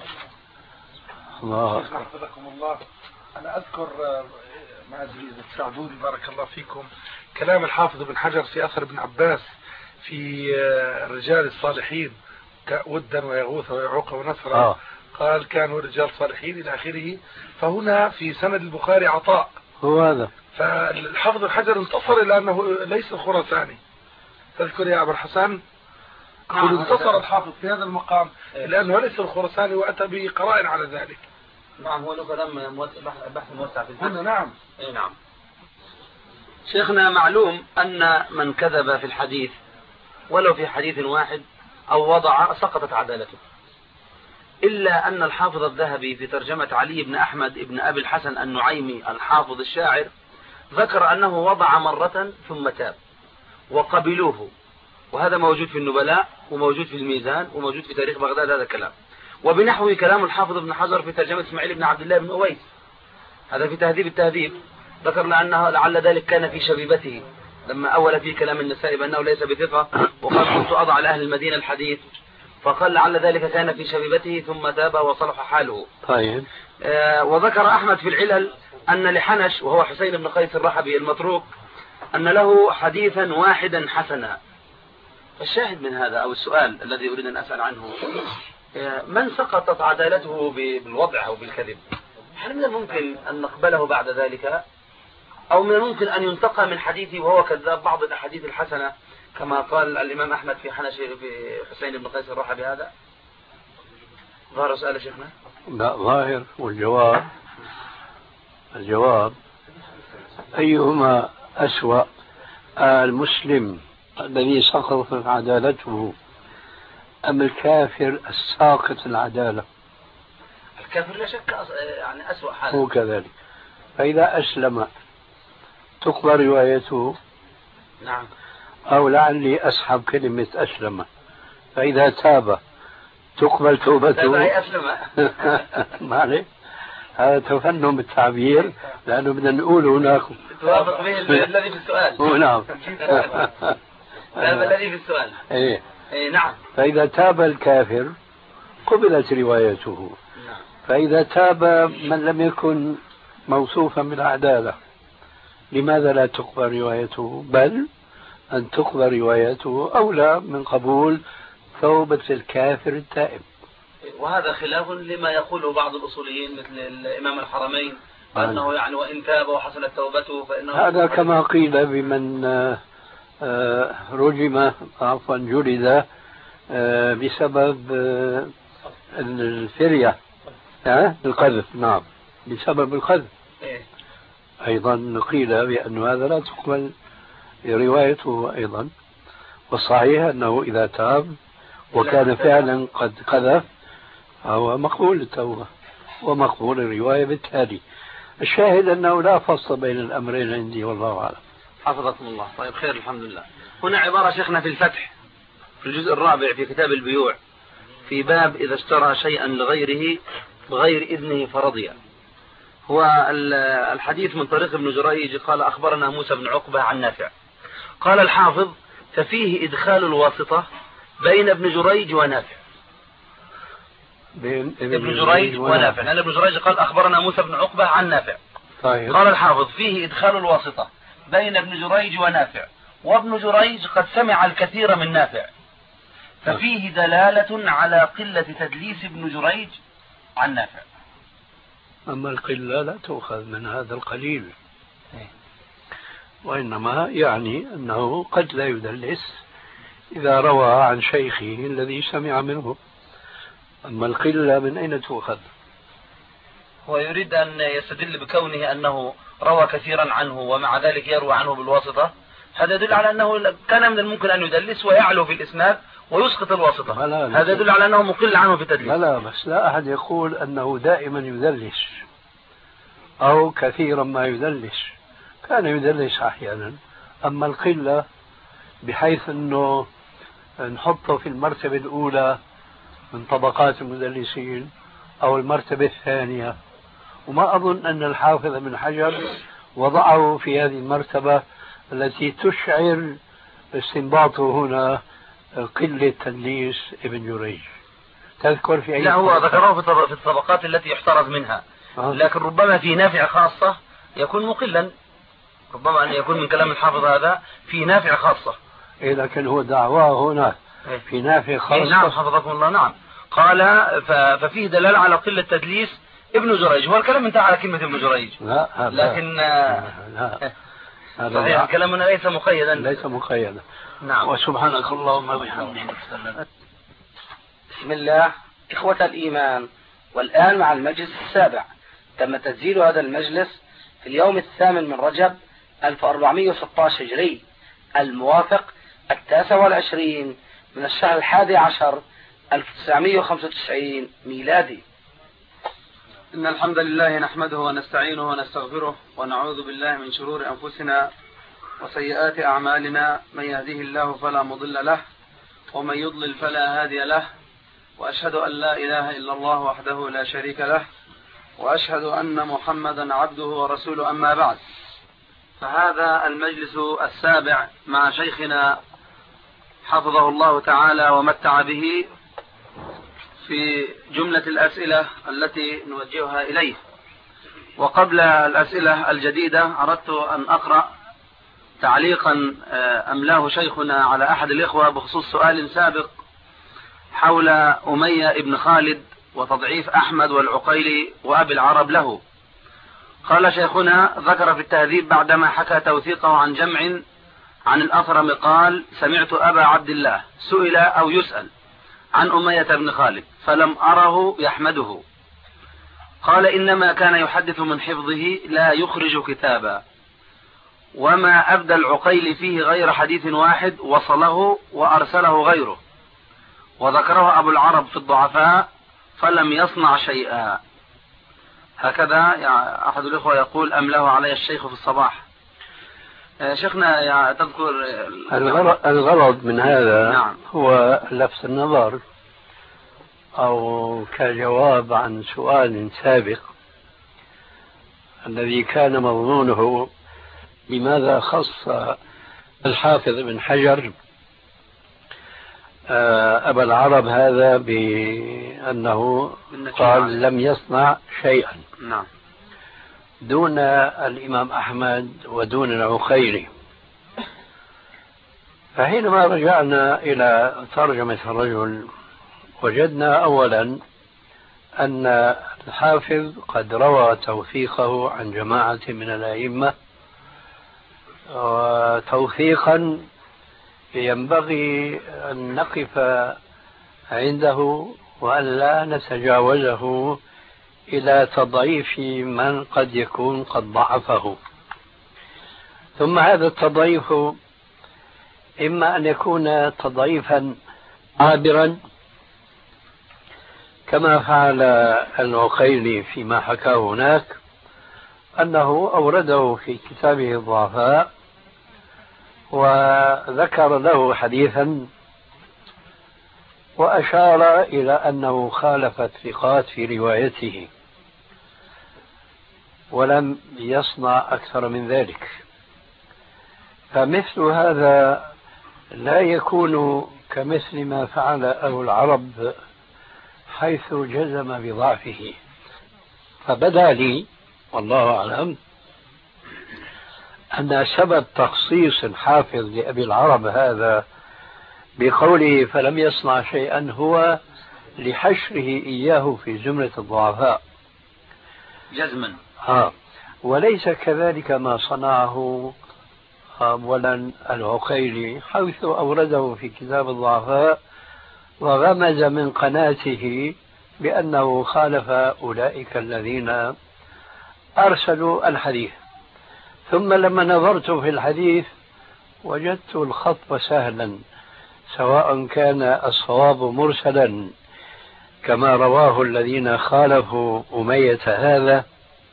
الله حفظكم الله. أنا أذكر ما أدري إذا تساعدوني بارك الله فيكم كلام الحافظ بن حجر في أثر ابن عباس في رجال الصالحين ودا ويغوث ويعوق ونصرا. قال كانوا رجال صالحين إلى آخره. فهنا في سند البخاري عطاء هو هذا. فالحافظ الحجر انتصر إلى أنه ليس الخراساني. تذكر يا أبو الحسن انتصر الحافظ في هذا المقام لأنه ليس الخراساني وأتى بقرائن على ذلك. نعم هو له كلام بحث موسع في الفتح. نعم. نعم. شيخنا معلوم أن من كذب في الحديث ولو في حديث واحد أو وضع سقطت عدالته، إلا أن الحافظ الذهبي في ترجمة علي بن أحمد بن أبي الحسن النعيمي الحافظ الشاعر ذكر أنه وضع مرة ثم تاب وقبلوه، وهذا موجود في النبلاء وموجود في الميزان وموجود في تاريخ بغداد هذا الكلام. وبنحوه كلام الحافظ ابن حجر في ترجمة إسماعيل بن عبد الله بن أويس هذا في تهذيب التهذيب ذكر لأنه لعل ذلك كان في شبيبته لما أول في كلام النسائي بأنه ليس بثقة وقال كنت أضع لأهل المدينة الحديث، فقال لعل ذلك كان في شبيبته ثم تاب وصلح حاله. طيب. وذكر أحمد في العلل أن لحنش وهو حسين بن قيس الرحبي المتروك أن له حديثا واحدا حسنا. الشاهد من هذا أو السؤال الذي أريد أن أسأل عنه من سقطت عدالته بالوضع أو بالكذب، هل من الممكن أن نقبله بعد ذلك أو من الممكن أن ينتقى من حديثه وهو كذاب بعض الأحاديث الحسنة كما قال الإمام أحمد في حنش في حسين بن قيس الرحبي؟ هذا ظاهر سؤال شيخنا؟ لا ظاهر. والجواب أيهما أسوأ، المسلم الذي سقطت عدالته أم الكافر الساقط العدالة؟ الكافر لا شك يعني أسوأ حاله. هو كذلك. فإذا أسلم تقبل روايته. نعم. أو لعلي أسحب كلمة أسلم، فإذا تاب تقبل توبته. أسلم. ما عليه، هذا تفنن بالتعبير لأنه بدنا نقول هناك توافق به الذي في السؤال. نعم. الذي في السؤال. إيه نعم. فإذا تاب الكافر قبلت روايته. نعم. فإذا تاب من لم يكن موصوفا بالعدالة لماذا لا تقبل روايته؟ بل أن تقبل روايته أولى من قبول توبة الكافر التائب. وهذا خلاف لما يقوله بعض الأصوليين مثل الإمام الحرمين أنه يعني وإن تاب وحصلت توبته فإنه هذا كما قيل بمن رجم عفوا جلد بسبب الفرية القذف. نعم بسبب القذف. أيضا قيل بأن هذا لا تقبل روايته أيضا. والصحيح أنه إذا تاب وكان فعلا قد قذف فهو مقبول التوبة ومقبول الرواية بالتالي. الشاهد أنه لا فصل بين الأمرين عندي والله أعلم. حفظكم الله. طيب خير الحمد لله. هنا عبارة شيخنا في الفتح في الجزء الرابع في كتاب البيوع في باب إذا اشترى شيئا لغيره بغير إذنه فرضي. هو الحديث من طريق ابن جريج قال أخبرنا موسى بن عقبة عن نافع قال الحافظ ففيه إدخال الواسطة بين ابن جريج ونافع. ابن جريج ونافع، لأن ابن جريج قال أخبرنا موسى بن عقبة عن نافع. طيب. قال الحافظ فيه إدخال الواسطة بين ابن جريج ونافع، وابن جريج قد سمع الكثير من نافع، ففيه دلالة على قلة تدليس ابن جريج عن نافع. أما القلة لا تؤخذ من هذا القليل، وإنما يعني أنه قد لا يدلس إذا روى عن شيخه الذي سمع منه. أما القلة من أين تؤخذ؟ هو يريد أن يستدل بكونه أنه روى كثيرا عنه ومع ذلك يروى عنه بالواسطة، هذا يدل على أنه كان من الممكن أن يدلس ويعلو في الإسناد ويسقط الواسطة. هذا يدل على أنه مقل عنه في التدليس. لا بس لا أحد يقول أنه دائما يدلس أو كثيرا ما يدلس، كان يدلس أحيانا. أما القلة بحيث أنه نحطه في المرتبة الأولى من طبقات المدلسين أو المرتبة الثانية، وما أظن أن الحافظ بن حجر وضعه في هذه المرتبة التي تشعر استنباطه هنا قلة تدليس ابن جريج. تذكر في أي؟ لا، هو ذكره في الطبقات التي يحترز منها، لكن ربما في نافع خاصة يكون مقلا، ربما أن يكون من كلام الحافظ هذا في نافع خاصة. إيه، لكن هو دعواه هنا في نافع خاصة. نعم حفظكم الله. نعم، قال ففيه دلالة على قلة تدليس ابن جريج. هو الكلام انتهى على كلمة ابن جريج. لا لكن لا. صحيح كلامنا ليس مقيدا. ليس مقيدا. نعم. وسبحانك اللهم وبحمدك. بسم الله. إخوة الإيمان، والآن مع المجلس السابع. تم تسجيل هذا المجلس في اليوم 8 من رجب 1416 هجري، الموافق 29 من الشهر 11 1995 ميلادي. إن الحمد لله نحمده ونستعينه ونستغفره ونعوذ بالله من شرور أنفسنا وسيئات أعمالنا، من يهده الله فلا مضل له ومن يضلل فلا هادي له، وأشهد أن لا إله إلا الله وحده لا شريك له، وأشهد أن محمدا عبده ورسوله. أما بعد، فهذا المجلس السابع مع شيخنا حفظه الله تعالى ومتع به في جملة الأسئلة التي نوجهها إليه. وقبل الأسئلة الجديدة أردت أن أقرأ تعليقا أملاه شيخنا على أحد الإخوة بخصوص سؤال سابق حول أمية ابن خالد وتضعيف أحمد والعقيلي وأبي العرب له. قال شيخنا: ذكر في التهذيب بعدما حكى توثيقه عن جمع عن الأثرم قال: سمعت أبا عبد الله سئل أو يسأل عن أمية بن خالد فلم أره يحمده. قال: إنما كان يحدث من حفظه لا يخرج كتابا، وما أبدى العقيل فيه غير حديث واحد وصله وأرسله غيره، وذكره أبو العرب في الضعفاء فلم يصنع شيئا. هكذا يعني أحد الإخوة يقول أمله علي الشيخ في الصباح. شيخنا يعني تذكر الغرض من هذا. نعم. هو لفت النظر أو كجواب عن سؤال سابق الذي كان مضمونه لماذا خص الحافظ بن حجر أبا العرب هذا بأنه قال لم يصنع شيئا. نعم. دون الإمام أحمد ودون العقيلي. فحينما رجعنا إلى ترجمة الرجل وجدنا أولا أن الحافظ قد روى توثيقه عن جماعة من الأئمة، وتوثيقا ينبغي أن نقف عنده وأن لا نتجاوزه إلى تضعيف من قد يكون قد ضعفه. ثم هذا التضعيف إما أن يكون تضعيفا عابرا كما فعل العقيلي فيما حكاه هناك، أنه أورده في كتابه الضعفاء وذكر له حديثا وأشار إلى أنه خالف الثقات في روايته ولم يصنع أكثر من ذلك. فمثل هذا لا يكون كمثل ما فعل أهل العرب حيث جزم بضعفه. فبدا لي والله أعلم أن سبب تخصيص الحافظ لأبي العرب هذا بقوله فلم يصنع شيئا هو لحشره إياه في زمرة الضعفاء جزما. وليس كذلك ما صنعه أولا العقيلي حيث أورده في كتاب الضعفاء وغمز من قناته بأنه خالف أولئك الذين أرسلوا الحديث. ثم لما نظرت في الحديث وجدت الخط سهلا، سواء كان الصواب مرسلا كما رواه الذين خالفوا أمية هذا،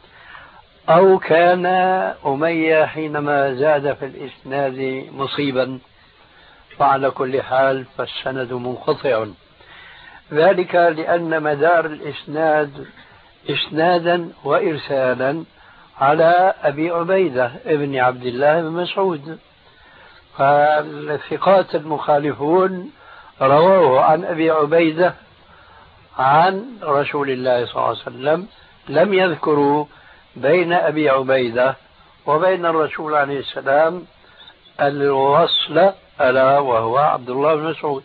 أو كان أمية حينما زاد في الإسناد مصيبا، فعلى كل حال فالسند منقطع. ذلك لأن مدار الإسناد إسنادا وإرسالا على أبي عبيدة ابن عبد الله بن مسعود، فالثقات المخالفون رواه عن أبي عبيدة عن رسول الله صلى الله عليه وسلم، لم يذكروا بين أبي عبيدة وبين الرسول عليه السلام الوصل ألا وهو عبد الله بن مسعود.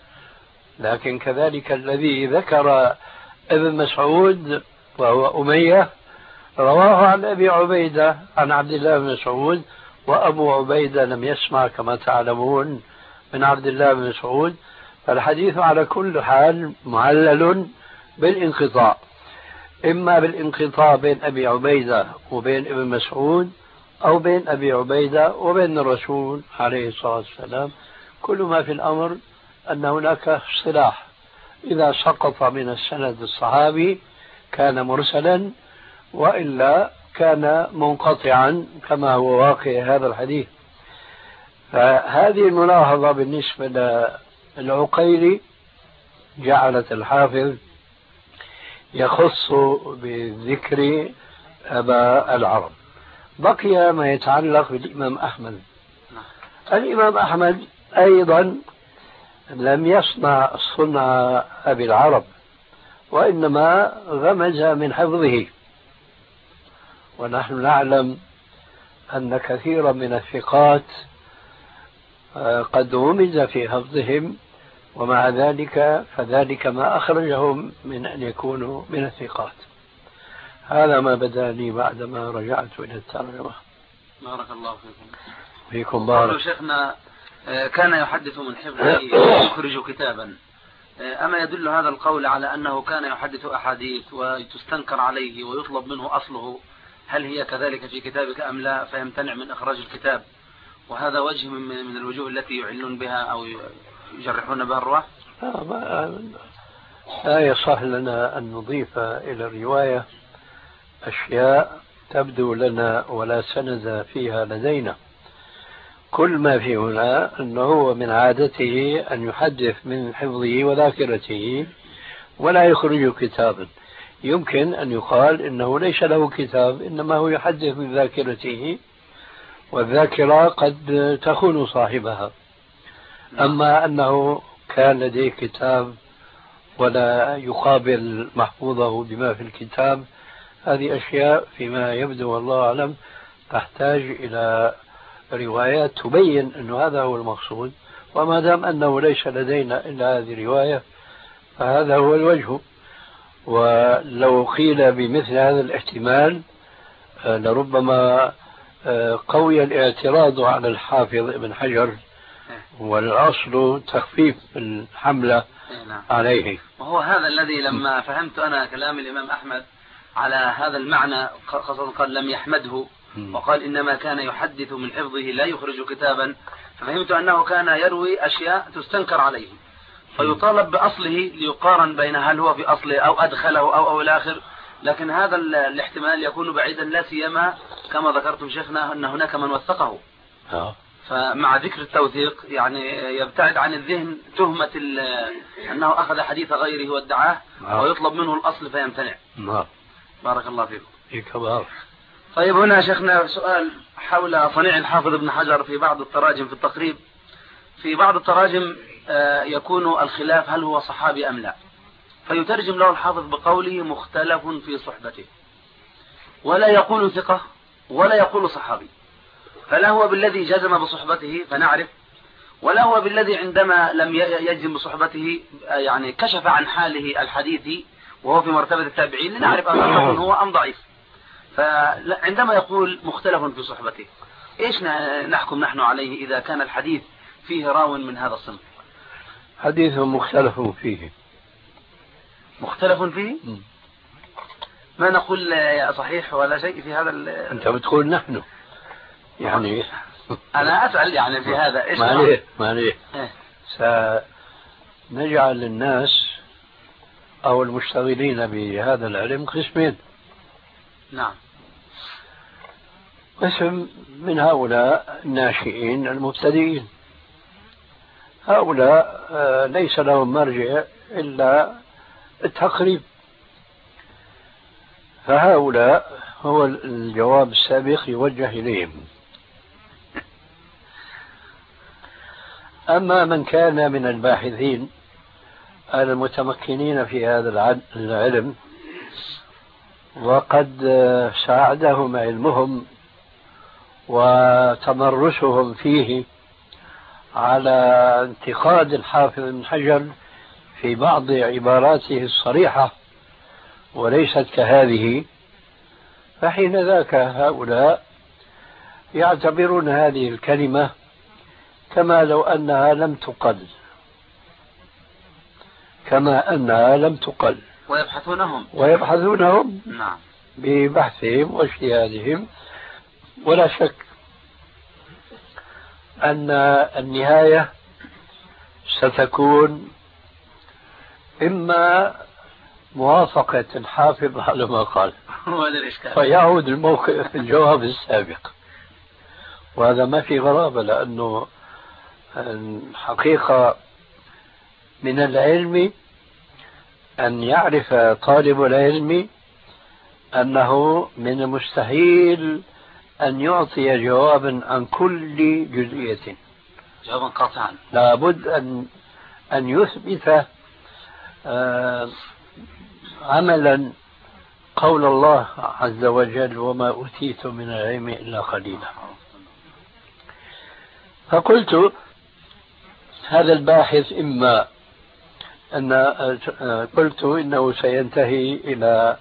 لكن كذلك الذي ذكر ابن مسعود وهو أمية رواه عن أبي عبيدة عن عبد الله بن مسعود، وأبو عبيدة لم يسمع كما تعلمون من عبد الله بن مسعود، فالحديث على كل حال معلل بالانقطاع، إما بالانقطاع بين أبي عبيدة وبين ابن مسعود، أو بين أبي عبيدة وبين الرسول عليه الصلاة والسلام. كل ما في الأمر أن هناك اصطلاح، إذا سقط من السند الصحابي كان مرسلا، وإلا كان منقطعا كما هو واقع هذا الحديث. فهذه الملاحظة بالنسبة للعقيلي جعلت الحافظ يخص بذكر أبا العرب. بقي ما يتعلق بالإمام أحمد. الإمام أحمد أيضا لم يصنع صنع أبي العرب، وإنما غمز من حفظه، ونحن نعلم أن كثيرا من الثقات قد غمز في حفظهم، ومع ذلك فذلك ما أخرجهم من أن يكونوا من الثقات. هذا ما بدا لي بعدما رجعت إلى الترجمة. بارك الله فيكم. فيكم بارك. شيخنا كان يحدث من حفظه يخرج كتابا، أما يدل هذا القول على أنه كان يحدث أحاديث وتستنكر عليه ويطلب منه أصله؟ هل هي كذلك في كتابك أم لا، فيمتنع من إخراج الكتاب؟ وهذا وجه من الوجوه التي يعلون بها أو يجرحون بها الرواة. لا يصح لنا أن نضيف إلى الرواية أشياء تبدو لنا ولا سند فيها لدينا. كل ما في هنا أنه من عادته أن يحدث من حفظه وذاكرته ولا يخرج كتابا. يمكن أن يقال إنه ليس له كتاب، إنما هو يحدث من ذاكرته، والذاكرة قد تخون صاحبها. أما أنه كان لديه كتاب ولا يقابل محفوظه بما في الكتاب، هذه أشياء فيما يبدو والله أعلم تحتاج إلى روايات تبين أن هذا هو المقصود. وما دام أنه ليس لدينا إلا هذه الرواية فهذا هو الوجه. ولو قيل بمثل هذا الاحتمال لربما قوي الاعتراض على الحافظ ابن حجر، والأصل تخفيف الحملة عليه. وهو هذا الذي لما فهمت أنا كلام الإمام أحمد على هذا المعنى، خاصة قال لم يحمده وقال إنما كان يحدث من حفظه لا يخرج كتابا، ففهمت أنه كان يروي أشياء تستنكر عليه فيطالب بأصله ليقارن بين هل هو في أصله أو أدخله أو الآخر. لكن هذا الاحتمال يكون بعيدا، لا سيما كما ذكرتم شيخنا أن هناك من وثقه، فمع ذكر التوثيق يعني يبتعد عن الذهن تهمة أنه أخذ حديث غيره وادعاه ويطلب منه الأصل فيمتنع. بارك الله فيكم. طيب هنا شيخنا سؤال حول صنيع الحافظ ابن حجر في بعض التراجم في التقريب، في بعض التراجم يكون الخلاف هل هو صحابي أم لا، فيترجم له الحافظ بقوله مختلف في صحبته، ولا يقول ثقة ولا يقول صحابي، فلا هو بالذي جزم بصحبته فنعرف، ولا هو بالذي عندما لم يجزم بصحبته يعني كشف عن حاله الحديثي وهو في مرتبة التابعين لنعرف أن هو أم ضعيف. فعندما يقول مختلف في صحبته إيش نحكم نحن عليه إذا كان الحديث فيه راو من هذا الصنف؟ حديث مختلف فيه. مختلف فيه؟ ما نقول صحيح ولا شيء في هذا أنت بتقول نحن يعني أنا أسأل يعني في هذا إيش ما عليه سنجعل الناس أو المشتغلين بهذا العلم قسمين. نعم. قسم من هؤلاء الناشئين المبتدئين، هؤلاء ليس لهم مرجع إلا التقريب، فهؤلاء هو الجواب السابق يوجه إليهم. أما من كان من الباحثين المتمكنين في هذا العلم وقد ساعدهم علمهم وتمرسهم فيه على انتقاد الحافظ بن حجر في بعض عباراته الصريحة وليست كهذه، فحين ذاك هؤلاء يعتبرون هذه الكلمة كما لو أنها لم تقل، كما أنها لم تقل، ويبحثونهم نعم ببحثهم واجتهادهم. ولا شك أن النهاية ستكون إما موافقة الحافظ على ما قال فيعود الموقف الجواب السابق، وهذا ما في غرابة، لأنه الحقيقة من العلم أن يعرف طالب العلم أنه من المستحيل أن يعطي جوابا عن كل جزئية، جوابا قاطعا، لابد أن يثبت عملا قول الله عز وجل وما أوتيت من العلم إلا قليلا. فقلت هذا الباحث إما أن قلت إنه سينتهي إلى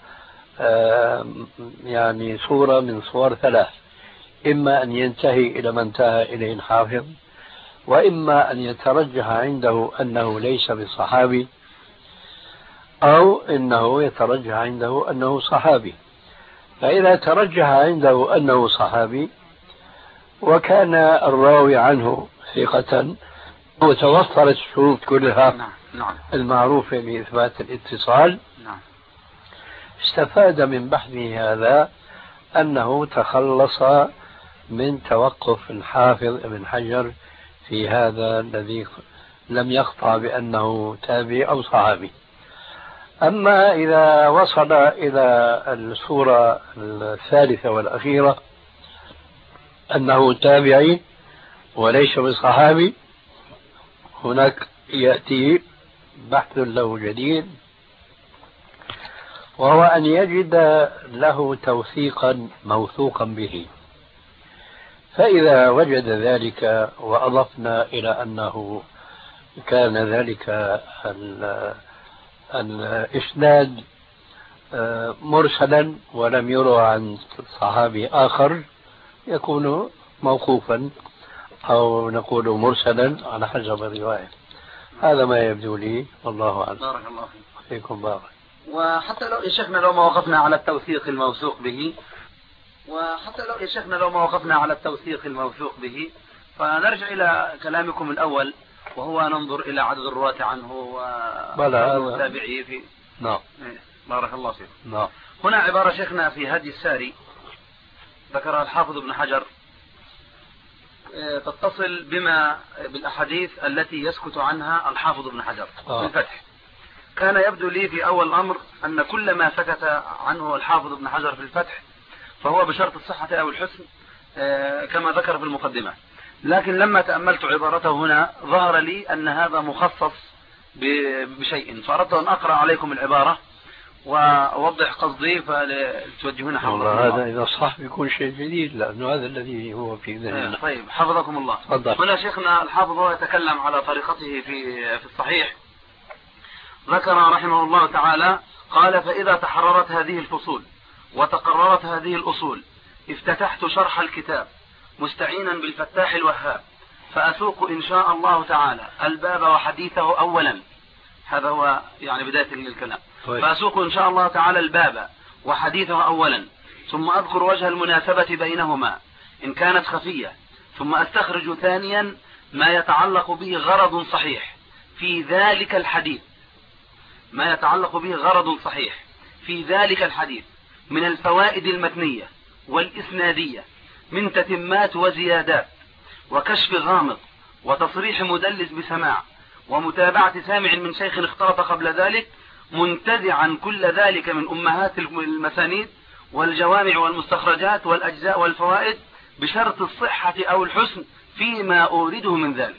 يعني صورة من صور ثلاث، إما أن ينتهي إلى ما انتهى إليه الحافظ، وإما أن يترجح عنده أنه ليس بصحابي، أو إنه يترجح عنده أنه صحابي. فإذا ترجح عنده أنه صحابي وكان الراوي عنه ثقة وتوفرت الشروط كلها المعروفة بإثبات الاتصال، استفاد من بحثه هذا أنه تخلص من توقف الحافظ ابن حجر في هذا الذي لم يقطع بأنه تابعي أو صحابي. أما إذا وصل إلى الصورة الثالثة والأخيرة أنه تابعي وليس بصحابي، هناك يأتي بحث له جديد، وهو أن يجد له توثيقا موثوقا به. فإذا وجد ذلك وأضفنا إلى أنه كان ذلك الإسناد مرسلا ولم يروى عن صحابي آخر، يكون موقوفا أو نقول مرسلا على حسب الرواية. هذا ما يبدو لي، والله أعلم. بارك الله فيكم بارك. وحتى لو يا شيخنا لو ما وقفنا على التوثيق الموثوق به، فنرجع إلى كلامكم الأول، وهو ننظر إلى عدد الرواة عنه وتابعيه في. نعم. بارك الله فيك. نعم. هنا عبارة شيخنا في هدي الساري ذكرها الحافظ ابن حجر تتصل بالأحاديث التي يسكت عنها الحافظ ابن حجر في الفتح. كان يبدو لي في أول الأمر أن كل ما سكت عنه الحافظ ابن حجر في الفتح فهو بشرط الصحة أو الحسن كما ذكر في المقدمة، لكن لما تأملت عبارته هنا ظهر لي أن هذا مخصص بشيء، فأردت أن أقرأ عليكم العبارة وأوضح قصدي فتوجهون حفظكم الله. هذا إذا صح بيكون شيء جديد، لأنه هذا الذي هو في ذهننا. طيب حفظكم الله. تفضل. هنا شيخنا الحافظ هو يتكلم على طريقته في الصحيح. ذكر رحمه الله تعالى قال: فإذا تحررت هذه الفصول وتقررت هذه الأصول افتتحت شرح الكتاب مستعينا بالفتاح الوهاب، فأسوق إن شاء الله تعالى الباب وحديثه أولا. هذا هو يعني بداية الكلام. فأسوق إن شاء الله تعالى الباب وحديثه أولا، ثم أذكر وجه المناسبة بينهما إن كانت خفية، ثم أستخرج ثانيا ما يتعلق به غرض صحيح في ذلك الحديث، ما يتعلق به غرض صحيح في ذلك الحديث من الفوائد المتنية والإسنادية، من تتمات وزيادات وكشف غامض وتصريح مدلس بسماع ومتابعة سامع من شيخ اختلط قبل ذلك، منتزعا كل ذلك من أمهات المسانيد والجوامع والمستخرجات والأجزاء والفوائد بشرط الصحة أو الحسن فيما أورده من ذلك.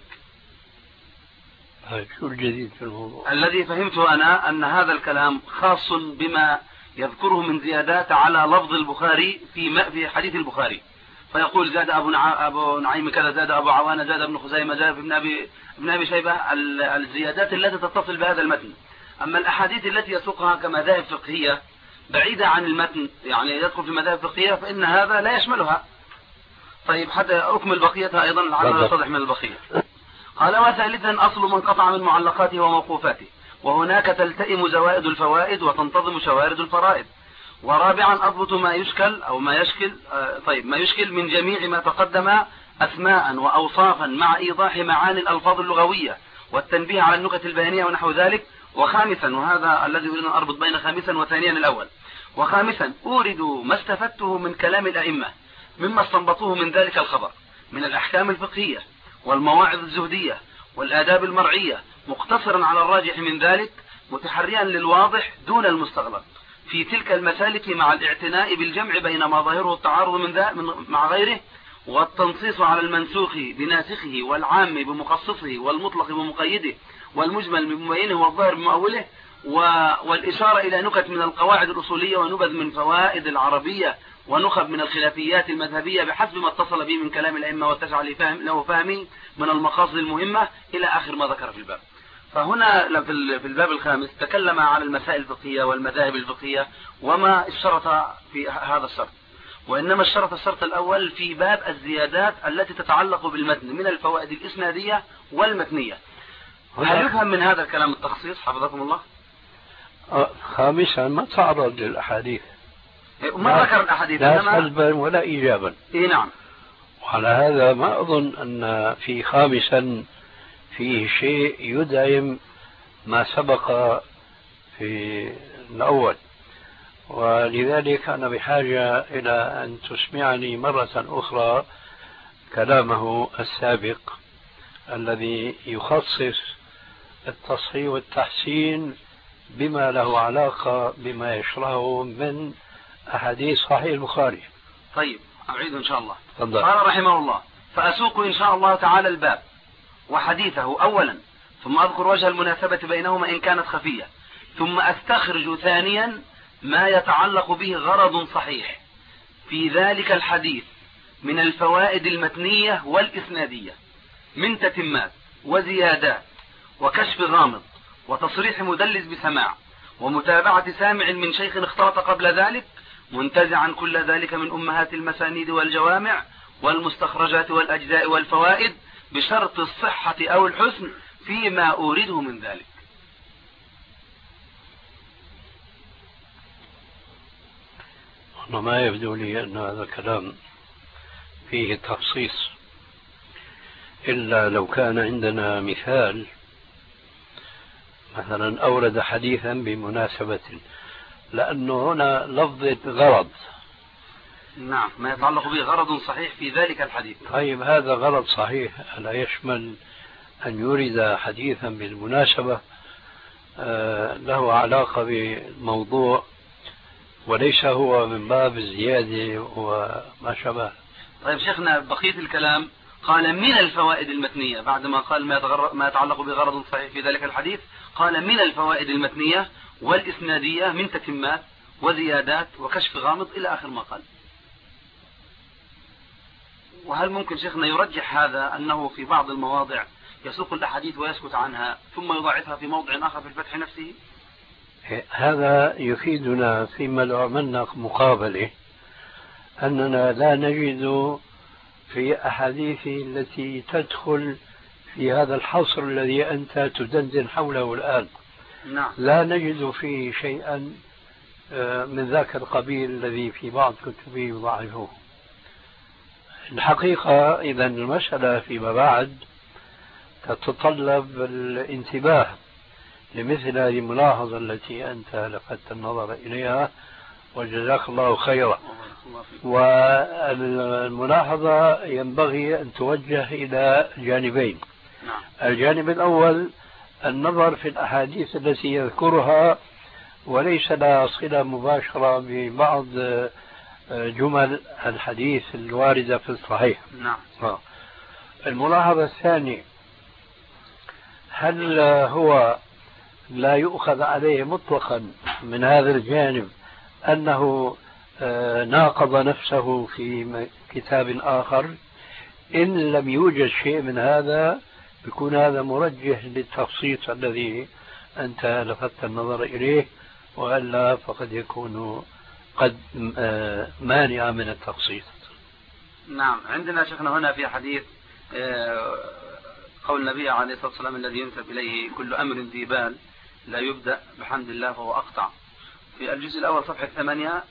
شو الجديد في الموضوع؟ الذي فهمته أنا أن هذا الكلام خاص بما يذكره من زيادات على لفظ البخاري في حديث البخاري، فيقول زاد أبو نعيم كذا، زاد أبو عوانة، زاد ابن خزيمة، زاد ابن أبي شيبة، الزيادات التي تتصل بهذا المتن. أما الأحاديث التي يسوقها كمذاهب فقهية بعيدة عن المتن، يعني يدخل في المذاهب الفقهية، فإن هذا لا يشملها. طيب حتى أكمل بقيتها أيضا لعله يتضح من البقية. قال: وثالثا أصل من قطع من معلقاته وموقوفاته، وهناك تلتئم زوائد الفوائد وتنتظم شوارد الفرائد. ورابعا أضبط ما يشكل أو ما يشكل من جميع ما تقدم أسماء وأوصافا مع إيضاح معاني الألفاظ اللغوية والتنبيه على النكت البيانية ونحو ذلك. وخامسا، وهذا الذي أريد أن أربط بين خامسا وثانيا الأول، وخامسا أورد ما استفدته من كلام الأئمة مما استنبطوه من ذلك الخبر من الأحكام الفقهية والمواعظ الزهدية والآداب المرعية، مقتصرا على الراجح من ذلك، متحريا للواضح دون المستغرب في تلك المسالك، مع الاعتناء بالجمع بين ما ظاهره التعارض مع غيره، والتنصيص على المنسوخ بناسخه والعام بمخصصه والمطلق بمقيده والمجمل بمبينه والظاهر بمؤوله، والإشارة إلى نكت من القواعد الأصولية ونبذ من فوائد العربية ونخب من الخلافيات المذهبية بحسب ما اتصل به من كلام الأئمة واتسع له فهمي من المقاصد المهمة إلى آخر ما ذكر في الباب. فهنا في الباب الخامس تكلم عن المسائل الفقهية والمذاهب الفقهية وما اشترط في هذا الشرط، وإنما اشترط الشرط الأول في باب الزيادات التي تتعلق بالمتن من الفوائد الإسنادية والمتنية. هل يفهم من هذا الكلام التخصيص حفظكم الله؟ خامسا ما تعرض للأحاديث، ما ذكر الأحاديث لا سلبا ولا إيجابا. نعم. وعلى هذا ما أظن أن في خامسا فيه شيء يدعم ما سبق في الأول، ولذلك أنا بحاجة إلى أن تسمعني مرة أخرى كلامه السابق الذي يخصص التصحيح والتحسين بما له علاقة بما يشرحه من أحاديث صحيح البخاري. طيب أعيد إن شاء الله. تفضل. قال رحمه الله: فأسوق إن شاء الله تعالى الباب وحديثه أولا، ثم أذكر وجه المناسبة بينهما إن كانت خفية، ثم أستخرج ثانيا ما يتعلق به غرض صحيح في ذلك الحديث من الفوائد المتنية والإسنادية، من تتمات وزيادات وكشف غامض وتصريح مدلس بسماع ومتابعة سامع من شيخ اختلط قبل ذلك، منتزعا كل ذلك من أمهات المسانيد والجوامع والمستخرجات والأجزاء والفوائد بشرط الصحة أو الحسن فيما أورده من ذلك. ما يبدو لي أن هذا الكلام فيه تخصيص، إلا لو كان عندنا مثال، مثلا أورد حديثا بمناسبة، لأنه هنا لفظة غرض. نعم، ما يتعلق به غرض صحيح في ذلك الحديث. طيب هذا غرض صحيح ألا يشمل أن يورد حديثا بالمناسبة له علاقة بالموضوع وليس هو من باب الزيادة وما شابه؟ طيب شيخنا، بقية الكلام قال من الفوائد المتنية، بعد ما قال ما يتعلق بغرض صحيح في ذلك الحديث، قال من الفوائد المتنية والإسنادية من تتمات وزيادات وكشف غامض إلى آخر ما قال. وهل ممكن شيخنا يرجح هذا أنه في بعض المواضع يسوق الأحاديث ويسكت عنها ثم يضاعفها في موضع آخر في الفتح نفسه؟ هذا يفيدنا فيما لو عملنا مقابلة أننا لا نجد في أحاديث التي تدخل في هذا الحصر الذي أنت تدندن حوله الآن. نعم. لا نجد فيه شيئا من ذاك القبيل الذي في بعض كتبه يضاعفه. الحقيقة إذا المسألة فيما بعد تتطلب الانتباه لمثل هذه الملاحظة التي أنت لفتت النظر إليها، وجزاك الله خيرا. والملاحظة ينبغي أن توجه إلى جانبين. الجانب الأول النظر في الأحاديث التي يذكرها وليس لها صلة مباشرة ببعض جمل الحديث الواردة في الصحيح. نعم. الملاحظة الثانية، هل هو لا يؤخذ عليه مطلقا من هذا الجانب أنه ناقض نفسه في كتاب آخر؟ إن لم يوجد شيء من هذا يكون هذا مرجح للتخصيص الذي أنت لفتت النظر إليه، وإلا فقد يكون قد مانع من التخصيص. نعم. عندنا شيخنا هنا في حديث قول النبي عليه الصلاة والسلام الذي ينسب إليه كل أمر ذي بال لا يبدأ بحمد الله فهو أقطع، في الجزء الأول صفحة 8.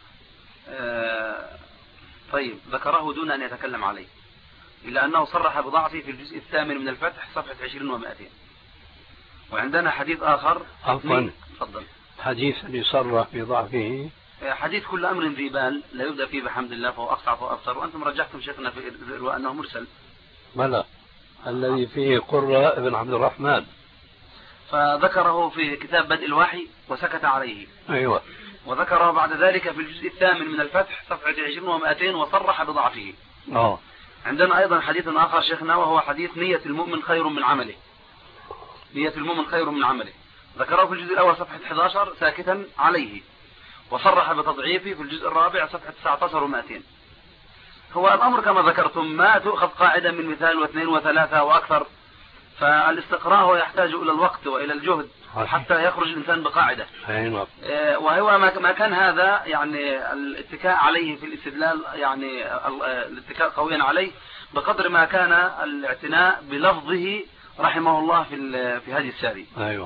طيب، ذكره دون أن يتكلم عليه، إلا أنه صرح بضعفه في الجزء الثامن من الفتح صفحة 20 و200. وعندنا حديث آخر. عفوا، تفضل. حديث اللي صرح بضعفه حديث كل أمر ذي بال لا يبدأ فيه بحمد الله فهو أقطع فهو أفطر، وأنتم رجحتم شيخنا في الإرواء أنه مرسل. بلى، الذي فيه قرة ابن عبد الرحمن، فذكره في كتاب بدء الوحي وسكت عليه. أيوة. وذكره بعد ذلك في الجزء الثامن من الفتح صفحة 20 و200 وصرح بضعفه. عندنا أيضا حديث آخر شيخنا، وهو حديث نية المؤمن خير من عمله. نية المؤمن خير من عمله، ذكره في الجزء الأول صفحة 11 ساكتا عليه، وصرح بتضعيفه في الجزء الرابع صفحة 19 و200. هو الأمر كما ذكرتم ما تؤخذ قاعدة من مثال واثنين وثلاثة وأكثر، فالاستقراء هو يحتاج إلى الوقت وإلى الجهد حتى يخرج الإنسان بقاعدة. وهو ما كان هذا يعني الاتكاء عليه في الاستدلال، يعني الاتكاء قويا عليه بقدر ما كان الاعتناء بلفظه رحمه الله في هذه الساري. أيوة.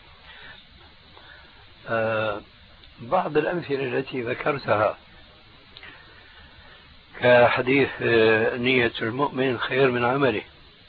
بعض الأمثلة التي ذكرتها كحديث نية المؤمن خير من عمله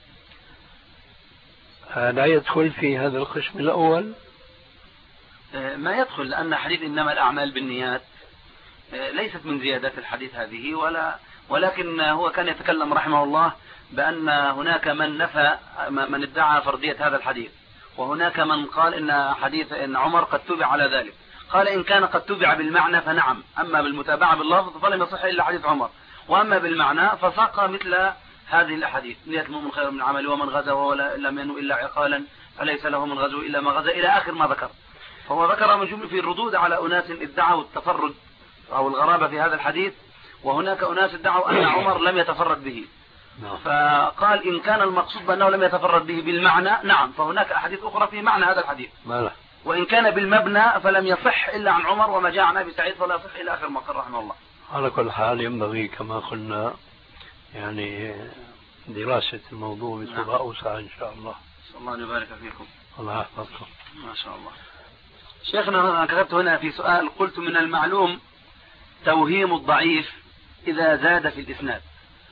لا يدخل في هذا القسم الأول؟ ما يدخل، لأن حديث إنما الأعمال بالنيات ليست من زيادات الحديث هذه، ولكن هو كان يتكلم رحمه الله بأن هناك من نفى، من ادعى فردية هذا الحديث، وهناك من قال إن حديث إن عمر قد تبع على ذلك. قال إن كان قد تبع بالمعنى فنعم، أما بالمتابعة باللفظ فلم يصح إلا حديث عمر، وأما بالمعنى فساق مثل هذه الأحاديث: نية المؤمن خير من عمل، ومن غزا وهو لم ينو إلا عقالا فليس له من غزو إلا ما غزا، إلى آخر ما ذكر. فهو ذكر من جمله في الردود على أناس ادعوا التفرد أو الغرابة في هذا الحديث، وهناك أناس ادعوا أن عمر لم يتفرد به. فقال إن كان المقصود بأنه لم يتفرد به بالمعنى نعم، فهناك أحاديث أخرى في معنى هذا الحديث. وإن كان بالمبنى فلم يصح إلا عن عمر، وما جاء عن أبي سعيد فلا يصح إلى آخر ما قال رحمه الله. على كل حال ينبغي كما قلنا يعني دراسة الموضوع بصورة أوسع إن شاء الله. الله أن يبارك فيكم. الله يحفظكم. ما شاء الله. شيخنا أنا كتبت هنا في سؤال، قلت من المعلوم توهيم الضعيف إذا زاد في الإسناد.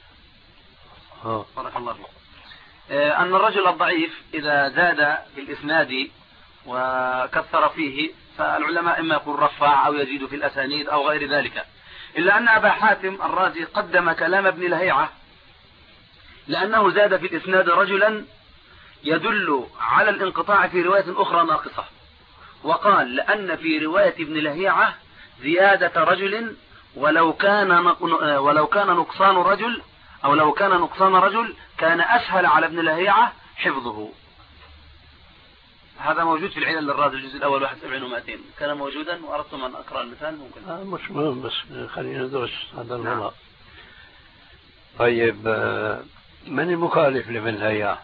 بارك الله فيك. أن الرجل الضعيف إذا زاد في الإسناد وكثر فيه، فالعلماء إما يقول رفع أو يزيد في الأسانيد أو غير ذلك، إلا أن أبا حاتم الرازي قدم كلام ابن لهيعة لأنه زاد في الإسناد رجلا يدل على الانقطاع في رواية أخرى ناقصة، وقال لأن في رواية ابن لهيعة زيادة رجل ولو كان نقصان رجل، أو لو كان نقصان رجل كان أسهل على ابن لهيعة حفظه. هذا موجود في العلل للرازي الجزء الأول 71 و200. كان موجودا وأردتم أن أقرأ المثال ممكن. مش مهم، بس خلينا ندرس هذا الموضوع. طيب من المخالف لابن لهيعة؟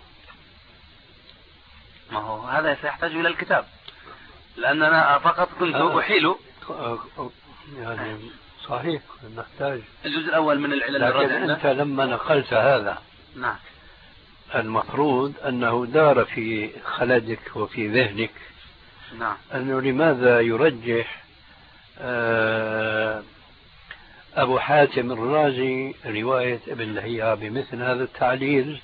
ما هو هذا سيحتاج إلى الكتاب، لأننا فقط كنت أحيله. يعني صحيح نحتاج الجزء الأول من العلل للرازي. لكن أنت لما نقلت هذا نعم المفروض أنه دار في خلدك وفي ذهنك نعم أنه لماذا يرجح أبو حاتم الرازي رواية ابن لهيعة بمثل هذا التعليل،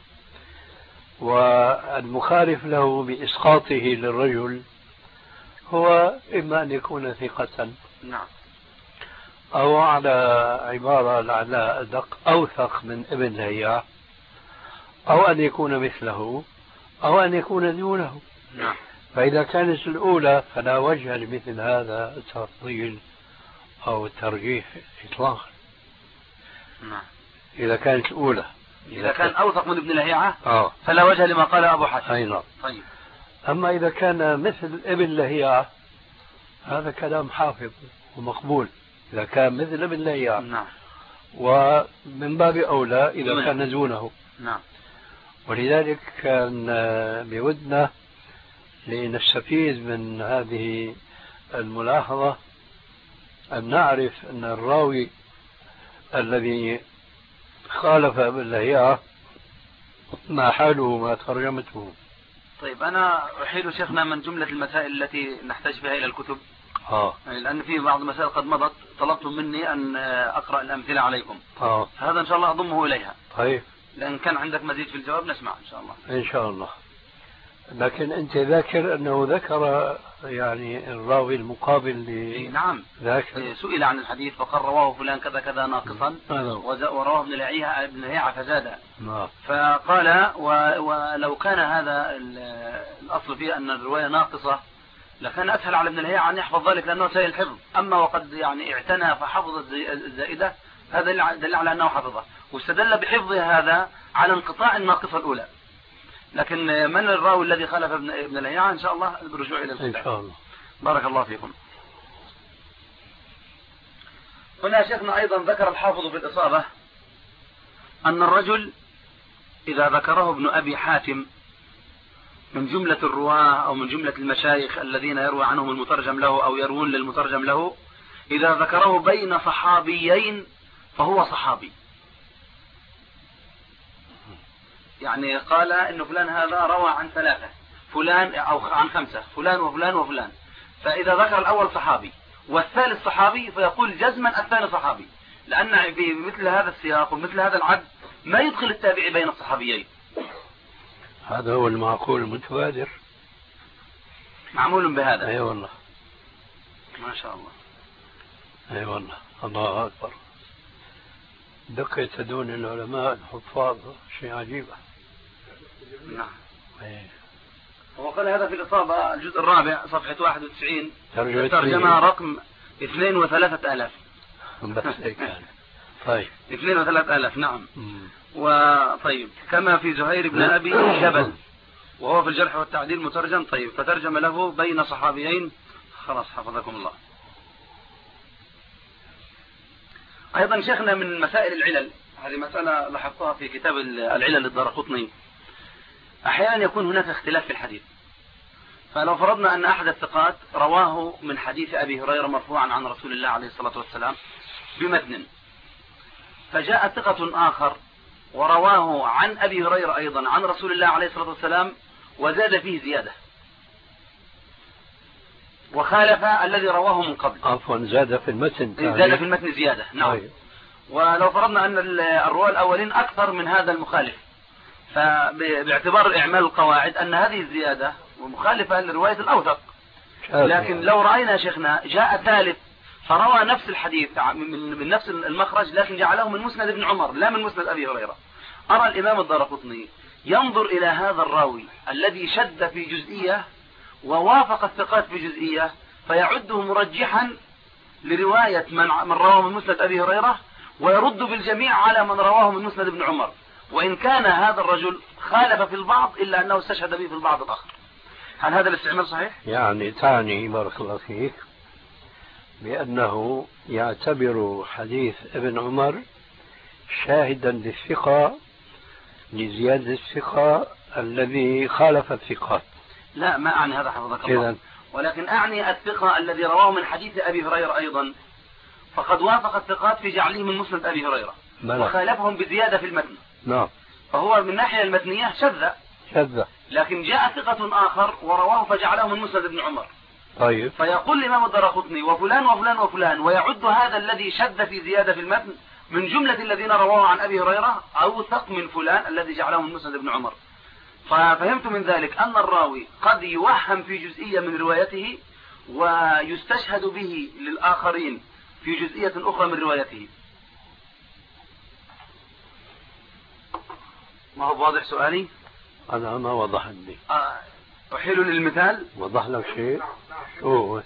والمخالف له بإسقاطه للرجل هو إما أن يكون ثقة نعم أو على عبارة لعلها أدق أوثق من ابن لهيعة، أو أن يكون مثله أو أن يكون دونه. نعم. فإذا كانت الأولى فلا وجه لمثل هذا التفضيل أو الترجيح إطلاقا. نعم. إذا كانت الأولى إذا كان أوثق من ابن لهيعة فلا وجه لما قال أبو حاتم. أي نعم. طيب. أما إذا كان مثل ابن لهيعة هذا كلام حافظ ومقبول إذا كان مثل ابن لهيعة. نعم. ومن باب أولى إذا كان دونه. نعم. ولذلك كان بودنا لنستفيد من هذه الملاحظة أن نعرف أن الراوي الذي خالف ابن لهيعة ما حاله ما ترجمته. طيب أنا أحيل شيخنا من جملة المسائل التي نحتاج فيها إلى الكتب. لأن في بعض المسائل قد مضت طلبتم مني أن أقرأ الأمثلة عليكم. هذا إن شاء الله أضمه إليها. طيب. لأن كان عندك مزيد في الجواب نسمع إن شاء الله. إن شاء الله. لكن أنت ذاكر أنه ذكر يعني الراوي المقابل نعم. ذاكر. سئل عن الحديث فقال رواه فلان كذا كذا ناقصا ورواه ابن لهيعة فزاد. فقال ولو كان هذا الأصل فيه أن الرواية ناقصة لكان أسهل على ابن لهيعة أن يحفظ ذلك لأنه سهل الحفظ. أما وقد يعني اعتنى فحفظ الزائدة هذا دل على أنه حفظه، واستدل بحفظه هذا على انقطاع الناقصة الأولى. لكن من الراوي الذي خالف ابن لهيعة إن شاء الله بالرجوع إلى الكتاب. إن شاء الله. بارك الله فيكم. هنا شيخنا أيضا ذكر الحافظ في الإصابة أن الرجل إذا ذكره ابن أبي حاتم من جملة الرواة أو من جملة المشايخ الذين يروى عنهم المترجم له أو يروون للمترجم له، إذا ذكره بين صحابيين فهو صحابي. يعني قال إنه فلان هذا روى عن 3 فلان أو عن 5 فلان وفلان وفلان، فإذا ذكر الأول صحابي والثالث صحابي فيقول جزما الثاني صحابي، لأن بمثل هذا السياق ومثل هذا العد ما يدخل التابعي بين الصحابيين. هذا هو المعقول المتبادر معمول بهذا. أي والله ما شاء الله. أي والله. الله أكبر. دقة تدون العلماء الحفاظ شيء عجيب. نعم. وقال هذا في الإصابة الجزء الرابع صفحة 91 ترجمة رقم 2 و3000. بس هيك يعني. طيب 2 و3000. نعم. وطيب كما في زهير بن أبي جبل وهو في الجرح والتعديل مترجم. طيب فترجم له بين صحابيين. خلاص حفظكم الله. أيضا شيخنا من مسائل العلل، هذه مسألة لاحظتها في كتاب العلل للدارقطني، أحيانا يكون هناك اختلاف في الحديث. فلو فرضنا أن أحد الثقات رواه من حديث أبي هريرة مرفوعا عن رسول الله عليه الصلاة والسلام بمتن، فجاء ثقة آخر ورواه عن أبي هريرة أيضا عن رسول الله عليه الصلاة والسلام وزاد فيه زيادة وخالف الذي رواه من قبل. عفوا زاد في المتن. زاد في المتن زيادة. نعم. ولو فرضنا أن الرواة الأولين أكثر من هذا المخالف، فباعتبار إعمال القواعد أن هذه الزيادة مخالفة لرواية الأوثق. لكن لو رأينا شيخنا جاء ثالث فروى نفس الحديث من نفس المخرج لكن جعله من مسند ابن عمر لا من مسند أبي هريرة، أرى الإمام الدارقطني ينظر إلى هذا الراوي الذي شد في جزئية ووافق الثقات في جزئية فيعده مرجحا لرواية من رواه من مسند أبي هريرة، ويرد بالجميع على من رواه من مسند ابن عمر، وإن كان هذا الرجل خالف في البعض إلا أنه استشهد به في البعض الآخر. هل هذا الاستعمال صحيح؟ يعني تعني بارك الله فيك بأنه يعتبر حديث ابن عمر شاهدا للثقة لزيادة الثقة الذي خالف الثقات. لا ما أعني هذا حفظك الله، ولكن أعني الثقة الذي رواه من حديث أبي هريرة أيضا، فقد وافق الثقات في جعله من مسند أبي هريرة وخالفهم بزيادة في المتن. نعم. فهو من الناحية المتنية شذ، لكن جاء ثقة آخر ورواه فجعله من مسند ابن عمر. طيب. فيقول الإمام الدارقطني وفلان وفلان وفلان، ويعد هذا الذي شذ في زيادة في المتن من جملة الذين رواه عن أبي هريرة أوثق من فلان الذي جعله من مسند ابن عمر. ففهمت من ذلك أن الراوي قد يوهم في جزئية من روايته ويستشهد به للآخرين في جزئية أخرى من روايته. ما هو واضح سؤالي؟ أنا ما وضح لي. أحيل للمثال؟ وضح لك شيء؟ هو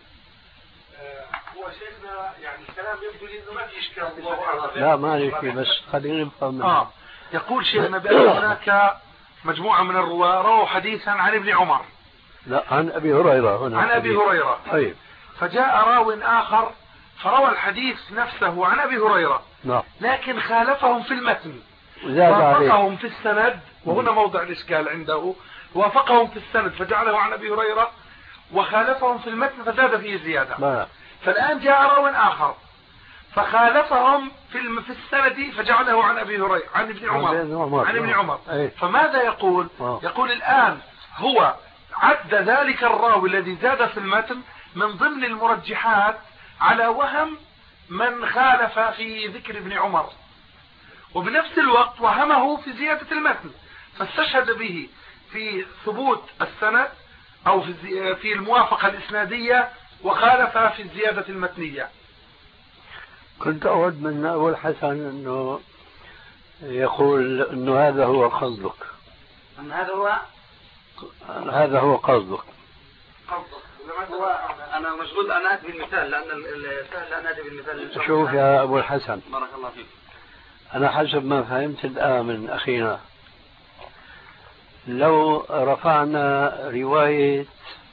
شيخنا يعني الكلام يبدو لي انه ما في اشكال. لا ما لي شيء، بس خلينا نفهم. يقول شيخنا بأن هناك مجموعة من الرواة رووا حديثا عن ابن عمر. لا عن أبي هريرة هنا. عن أبي هريرة. طيب. فجاء راو آخر فروى الحديث نفسه عن أبي هريرة. نعم. لكن خالفهم في المتن. وافقهم في السند، وهنا موضع الإشكال عنده. وافقهم في السند فجعله عن أبي هريرة، وخالفهم في المتن فزاد فيه زيادة. فالآن جاء راو آخر فخالفهم في السند فجعله عن أبي هريرة عن ابن عمر. فماذا يقول؟ يقول الآن هو عد ذلك الراوي الذي زاد في المتن من ضمن المرجحات على وهم من خالف في ذكر ابن عمر، وبنفس الوقت وهمه في زيادة المتن، فاستشهد به في ثبوت السند أو في الموافقة الإسنادية، وخالف في الزيادة المتنية. كنت أود من أبو الحسن أنه يقول أنه هذا هو قصدك. هذا هو قصدك. أنا مشغول أن أتي بالمثال، لأن السهل أن أتي بالمثال. شوف يا أبو الحسن، بارك الله فيك، أنا حسب ما فهمت الآن من أخينا، لو رفعنا رواية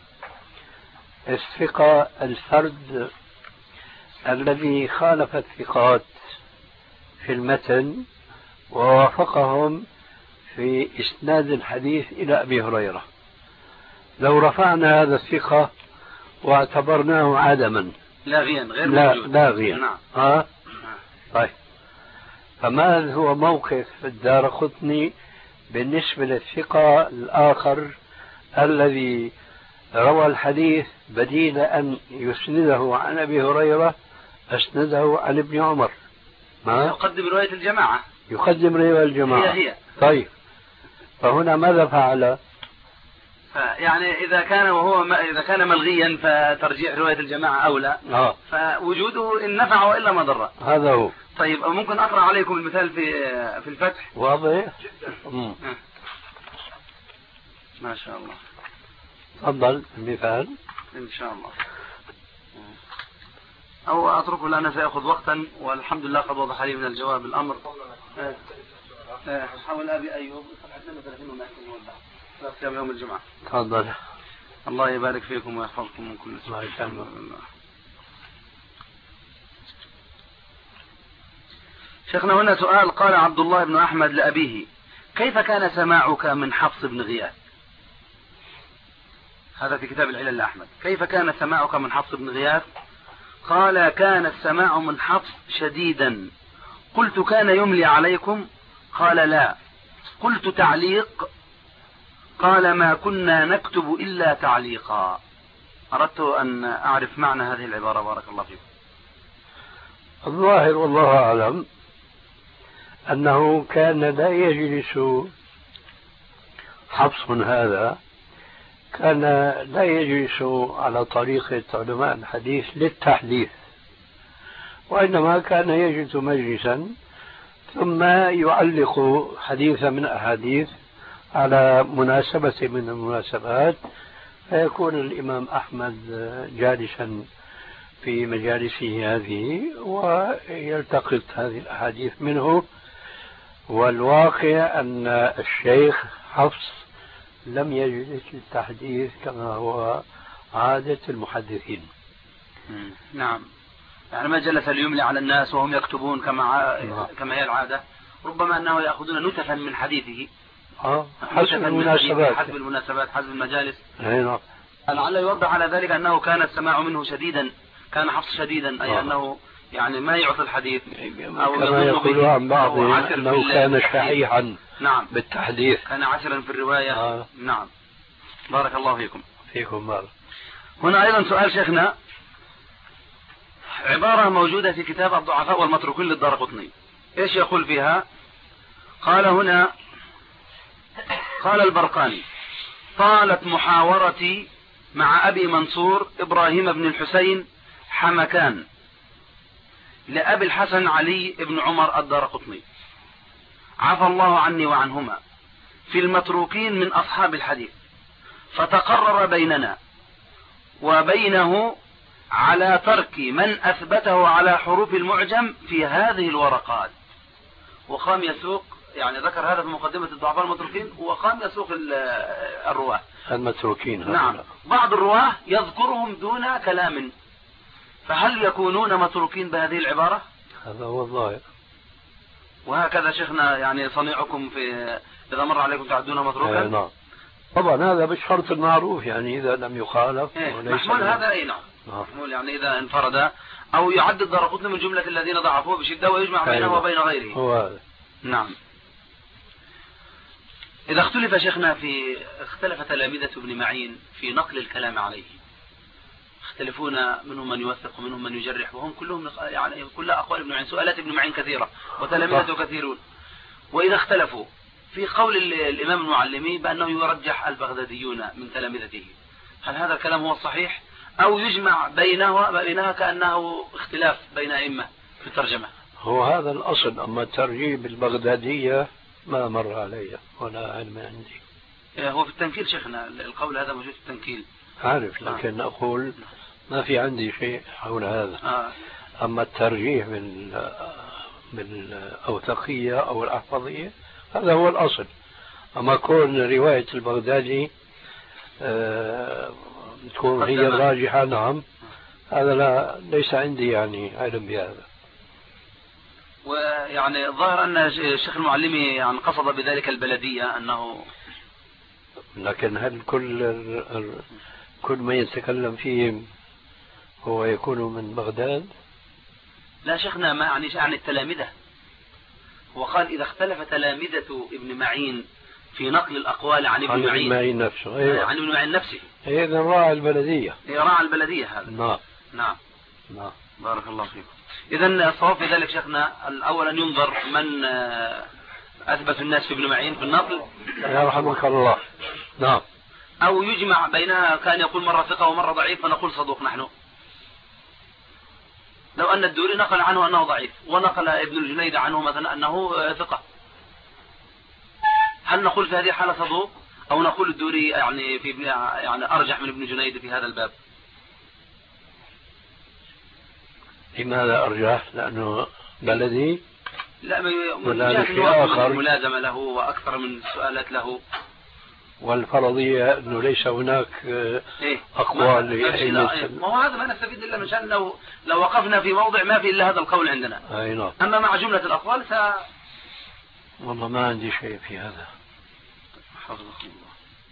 الثقة الفرد الذي خالف الثقات في المتن ووافقهم في إسناد الحديث إلى أبي هريرة، لو رفعنا هذا الثقة واعتبرناه عدما لاغيا غير موجود. لاغيا. نعم. طيب، فما هو موقف الدارقطني بالنسبة للثقة الآخر الذي روى الحديث بديل أن يسنده عن أبي هريرة أسنده عن ابن عمر؟ ما يقدم رواية الجماعة. يقدم رواية الجماعة. هي. طيب، فهنا ماذا فعل؟ يعني إذا كان ملغيا فترجيح رواية الجماعة أولى. فوجوده إن نفع وإلا ما ضر. هذا هو. طيب ممكن أقرأ عليكم المثال في الفتح؟ واضح جدا. ما شاء الله. تفضل المثال إن شاء الله، أو أتركه لأنه سيأخذ وقتا، والحمد لله قد وضح لي من الجواب الأمر. حول أبي أيوب 32 يوم الجمعة. تفضل. الله يبارك فيكم ويحفظكم من كل سوء. شيخنا هنا سؤال. قال عبد الله بن أحمد لأبيه: كيف كان سماعك من حفص بن غياث؟ هذا في كتاب العلل لأحمد. كيف كان سماعك من حفص بن غياث؟ قال: كان السماع من حفص شديدا. قلت: كان يملي عليكم؟ قال: لا. قلت: تعليق؟ قال: ما كنا نكتب إلا تعليقا. أردت أن أعرف معنى هذه العبارة، بارك الله فيكم. الظاهر والله أعلم أنه كان لا يجلس حفص هذا، كان لا يجلس على طريقة علماء الحديث للتحديث، وإنما كان يجلس مجلسا ثم يعلق حديثا من الأحاديث على مناسبة من المناسبات، فيكون الإمام أحمد جالسا في مجالسه هذه ويلتقط هذه الأحاديث منه، والواقع أن الشيخ حفص لم يجلس للتحديث كما هو عادة المحدثين. نعم، يعني ما جلس ليملي على الناس وهم يكتبون كما هي العادة، ربما أنه يأخذون نتفا من حديثه حسب المناسبات، حسب المناسبات، حسب المجالس. لعل يوضح على ذلك أنه كان السماع منه شديدا، كان حفص شديدا، أي أنه يعني ما يعطي الحديث، أو كما يقول عن بعض أنه كان شحيحا. نعم، بالتحديث، كان عسرا في الرواية. نعم، بارك الله فيكم. فيكم بارك. هنا أيضا سؤال شيخنا، عبارة موجودة في كتاب الضعفاء والمتروكين للدارقطني، ايش يقول فيها؟ قال هنا، قال البرقاني: طالت محاورتي مع أبي منصور إبراهيم بن الحسين حمكان لأبي الحسن علي بن عمر الدارقطني عفى الله عني وعنهما في المتروكين من أصحاب الحديث، فتقرر بيننا وبينه على ترك من أثبته على حروف المعجم في هذه الورقات. وقام يسوق، يعني ذكر هذا في مقدمة الضعفاء المتروكين، وقام يسوق الرواه المتروكين. نعم، بعض الرواه يذكرهم دون كلام، فهل يكونون متروكين بهذه العبارة؟ هذا هو الظاهر. وهكذا شيخنا يعني صنيعكم في إذا مر عليكم تعدون متروكا؟ نعم طبعا، هذا بالشرط المعروف، يعني إذا لم يخالف محمول هذا أي نعم محمول، يعني إذا انفرد أو يعد الدارقطني من جملة الذين ضعفوه بشدة ويجمع بينه وبين غيره. هو هذا. نعم. إذا اختلف شيخنا اختلف تلامذة ابن معين في نقل الكلام عليه، يختلفون، منهم من يوثق ومنهم من يجرح، وهم كلهم يعني كل أقوال ابن معين، سؤالات ابن معين كثيرة وتلامذته كثيرون. وإذا اختلفوا في قول الإمام المعلمي بأنه يرجح البغداديون من تلامذته، هل هذا الكلام هو الصحيح أو يجمع بينها كأنه اختلاف بين أئمة في الترجمة؟ هو هذا الأصل، أما ترجيب البغدادية ما مر علي ولا علم عندي. هو في التنكيل شيخنا القول هذا موجود في التنكيل، عارف، لكن أقول ما في عندي شيء حول هذا. أما الترجيح بالأوثقية أو الأحفظية هذا هو الأصل. أما كون رواية البغدادي تكون هي الراجحة، نعم، هذا ليس عندي يعني علم بهذا. ويعني الظاهر أن الشيخ المعلمي يعني قصد بذلك البلدية أنه، لكن هل كل ما يتكلم فيهم هو يكون من بغداد؟ لا شيخنا، ما يعني التلامذة. وقال إذا اختلف تلامذة ابن معين في نقل الأقوال عن ابن معين نفسه. أيوة. عن ابن معين نفسه، إذا راعى البلدية. راعى البلدية هذا. نعم نعم نعم، بارك الله فيكم. إذا الصواب في ذلك شيخنا الأول أن ينظر من أثبت الناس في ابن معين في النقل، يرحمك الله. نعم. أو يجمع بينها، كان يقول مرة ثقة ومرة ضعيف فنقول صدوق نحن. لو أن الدوري نقل عنه أنه ضعيف ونقل ابن الجنيد عنه مثلا أنه ثقة، هل نقول في هذه الحالة صدوق أو نقول الدوري يعني أرجح من ابن جنيد في هذا الباب؟ لماذا أرجح؟ لأنه بلدي؟ لا، ملازمة له وأكثر من السؤالات له، والفرضية أنه ليس هناك أقوال ما هو هذا ما نستفيد إلا من شأن لو وقفنا في موضع ما في إلا هذا القول عندنا. أي نعم. أما مع جملة الأقوال والله ما عندي شيء في هذا. حفظك الله.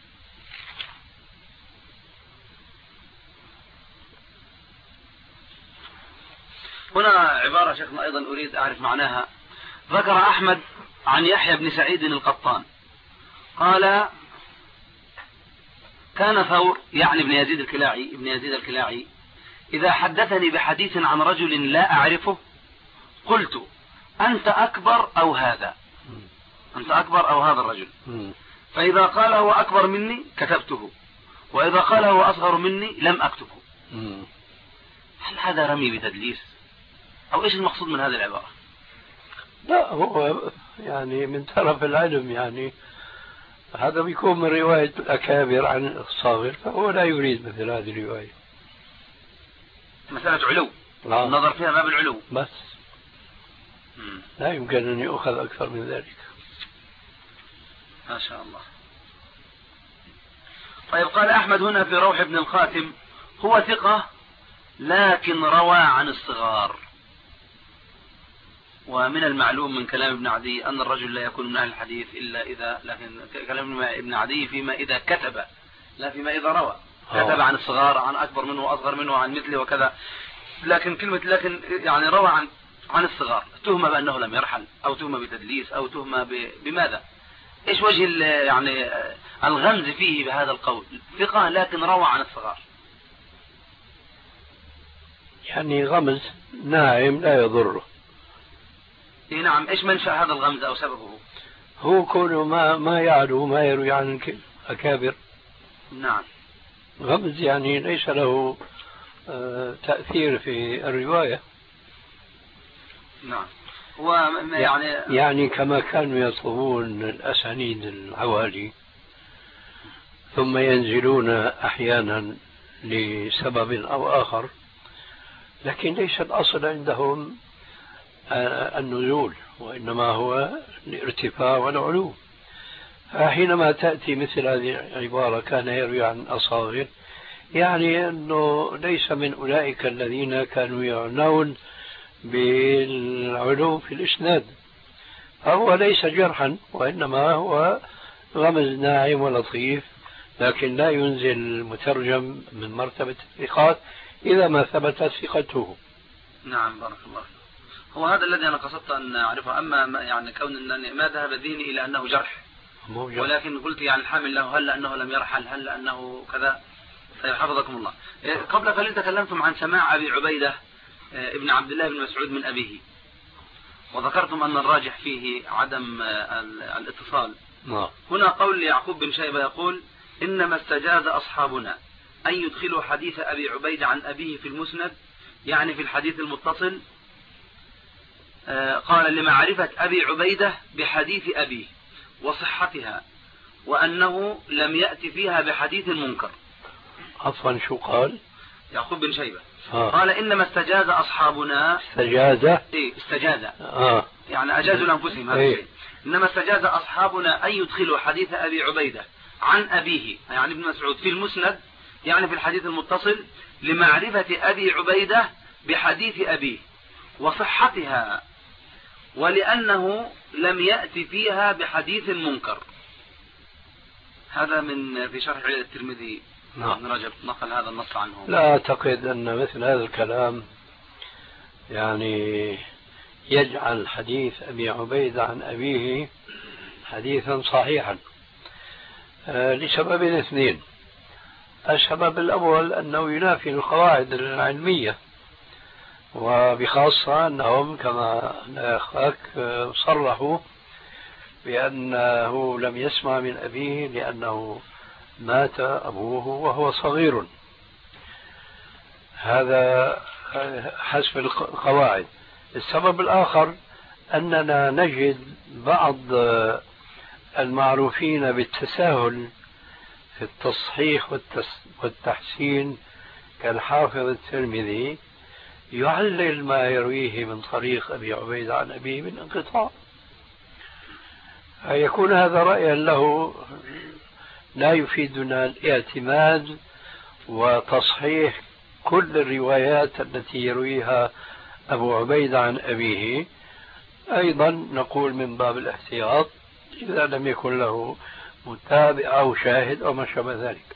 هنا عبارة شيخنا أيضا أريد أعرف معناها. ذكر أحمد عن يحيى بن سعيد القطان قال: كان ثور، يعني ابن يزيد الكلاعي إذا حدثني بحديث عن رجل لا أعرفه قلت: أنت أكبر أو هذا؟ أنت أكبر أو هذا الرجل؟ فإذا قال هو أكبر مني كتبته، وإذا قال هو أصغر مني لم أكتبه. هل هذا رمي بتدليس أو إيش المقصود من هذه العبارة؟ لا، هو يعني من طرف العلم، يعني هذا بيكون من رواية الأكابر عن الصاغر، فهو لا يريد مثل هذه الرواية. مسألة علو، النظر فيها باب العلو بس. لا يمكن أن يؤخذ أكثر من ذلك. ما شاء الله. طيب قال أحمد هنا في روح بن القاسم هو ثقة لكن روى عن الصغار، ومن المعلوم من كلام ابن عدي أن الرجل لا يكون من أهل الحديث إلا إذا، لكن كلام ابن عدي فيما إذا كتب لا فيما إذا روى. كتب عن الصغار، عن أكبر منه وأصغر منه، عن مثله وكذا، لكن لكن يعني روى عن الصغار، تهمة بأنه لم يرحل أو تهمة بتدليس أو تهمة بماذا؟ إيش وجه يعني الغمز فيه بهذا القول؟ ثقة لكن روى عن الصغار. يعني غمز ناعم لا يضره. إيه نعم. إيش منشأ هذا الغمز أو سببه؟ هو كونه ما يعلو ما يروي عن الأكابر. نعم. غمز يعني ليس له تأثير في الرواية. نعم. هو يعني كما كانوا يطلبون الأسانيد العوالي ثم ينزلون أحيانا لسبب أو آخر، لكن ليس الأصل عندهم النزول، وإنما هو الارتفاع والعلو. فحينما تأتي مثل هذه العبارة كان يروي عن أصاغر، يعني أنه ليس من أولئك الذين كانوا يعنون بالعلو في الإسناد، فهو ليس جرحا وإنما هو غمز ناعم ولطيف، لكن لا ينزل المترجم من مرتبة الثقات إذا ما ثبتت ثقته. نعم بارك الله فيك. هو هذا الذي أنا قصدت أن أعرفه. أما يعني كون ما ذهب ذهني إلى أنه جرح، ولكن قلت يعني الحامل له هل أنه لم يرحل، هل أنه كذا. طيب حفظكم الله. قبل قليل تكلمتم عن سماع أبي عبيدة ابن عبد الله بن مسعود من أبيه، وذكرتم أن الراجح فيه عدم الاتصال. هنا قول يعقوب بن شيبة يقول إنما استجاز أصحابنا أن يدخلوا حديث أبي عبيدة عن أبيه في المسند، يعني في الحديث المتصل، قال لمعرفة أبي عبيدة بحديث أبيه وصحتها، وأنه لم يأتي فيها بحديث منكر. عفوا شو قال يعقوب بن شيبة؟ قال إنما استجاز أصحابنا. استجاز يعني أجازوا لأنفسهم هذا الشيء. إنما استجاز أصحابنا أن يدخلوا حديث أبي عبيدة عن أبيه يعني ابن مسعود في المسند، يعني في الحديث المتصل، لمعرفة أبي عبيدة بحديث أبيه وصحتها، ولأنه لم يأتي فيها بحديث منكر. هذا في شرح الترمذي. ابن رجب نقل هذا النص عنه. لا أعتقد أن مثل هذا الكلام يعني يجعل حديث أبي عبيدة عن أبيه حديثا صحيحا، لسببين اثنين. السبب الأول أنه ينافي القواعد العلمية، وبخاصة أنهم كما أخاك صرحوا بأنه لم يسمع من أبيه لأنه مات أبوه وهو صغير. هذا حسب القواعد. السبب الآخر أننا نجد بعض المعروفين بالتساهل في التصحيح والتحسين كالحافظ الترمذي يعلل ما يرويه من طريق أبي عبيدة عن أبيه من انقطاع، فيكون هذا رأيا له لا يفيدنا الاعتماد وتصحيح كل الروايات التي يرويها أبو عبيدة عن أبيه. أيضا نقول من باب الاحتياط إذا لم يكن له متابع أو شاهد أو ما شابه ذلك.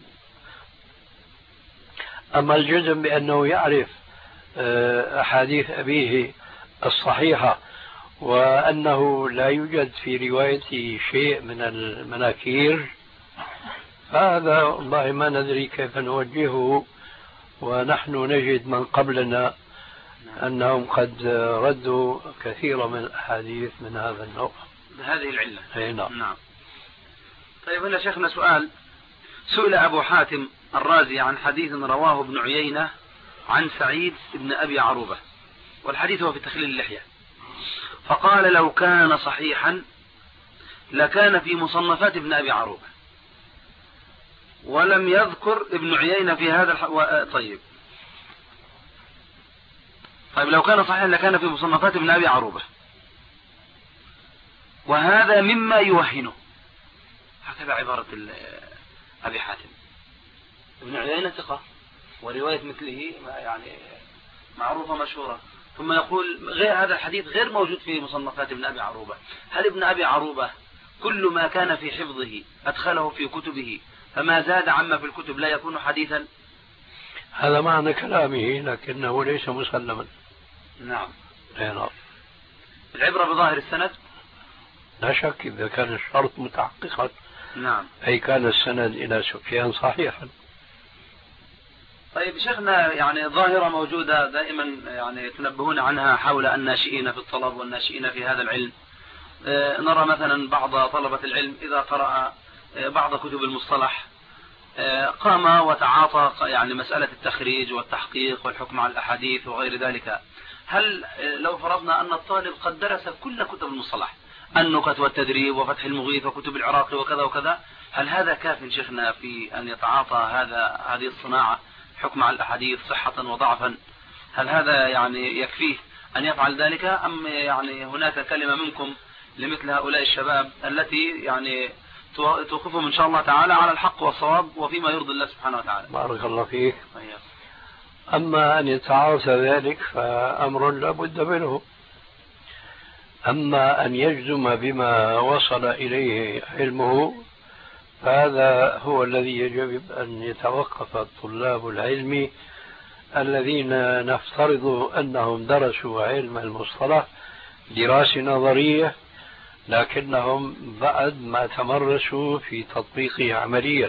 أما الجزم بأنه يعرف أحاديث أبيه الصحيحة وأنه لا يوجد في روايته شيء من المناكير، هذا والله ما ندري كيف نوجهه، ونحن نجد من قبلنا أنهم قد ردوا كثيرا من الأحاديث من هذا النوع بهذه العلة. نعم. طيب هنا شيخنا سؤال. سئل أبو حاتم الرازي عن حديث رواه ابن عيينة عن سعيد بن أبي عروبة، والحديث هو في تخليل اللحية، فقال لو كان صحيحا لكان في مصنفات ابن أبي عروبة، ولم يذكر ابن عيينة في هذا طيب طيب لو كان صحيحا لكان في مصنفات ابن أبي عروبة، وهذا مما يوهنه، هكذا عبارة أبي حاتم. ابن عيينة ثقة ورواية مثله يعني معروفة مشهورة، ثم يقول غير هذا الحديث غير موجود في مصنفات ابن أبي عروبة. هل ابن أبي عروبة كل ما كان في حفظه أدخله في كتبه، فما زاد عما في الكتب لا يكون حديثا؟ هذا معنى كلامه، لكنه ليس مسلما. نعم. نعم. العبرة بظاهر السند؟ لا شك إذا كان الشرط متحققا. نعم. أي كان السند إلى سفيان صحيحا. طيب شيخنا، يعني ظاهرة موجودة دائما يعني تنبهون عنها حول الناشئين في الطلب والناشئين في هذا العلم. نرى مثلا بعض طلبة العلم إذا قرأ بعض كتب المصطلح قام وتعاطى يعني مسألة التخريج والتحقيق والحكم على الأحاديث وغير ذلك. هل لو فرضنا أن الطالب قد درس كل كتب المصطلح، النكت والتدريب وفتح المغيث وكتب العراقي وكذا وكذا، هل هذا كاف شيخنا في أن يتعاطى هذه الصناعة حكم على الأحاديث صحة وضعفا؟ هل هذا يعني يكفيه أن يفعل ذلك، أم يعني هناك كلمة منكم لمثل هؤلاء الشباب التي يعني توقفهم إن شاء الله تعالى على الحق والصواب وفيما يرضي الله سبحانه وتعالى؟ بارك الله فيك. أما أن يتعاطى ذلك فأمر لا بد منه، أما أن يجزم بما وصل إليه علمه فهذا هو الذي يجب أن يتوقف طلاب العلم الذين نفترض أنهم درسوا علم المصطلح دراسة نظرية، لكنهم بعد ما تمرسوا في تطبيقه عمليا.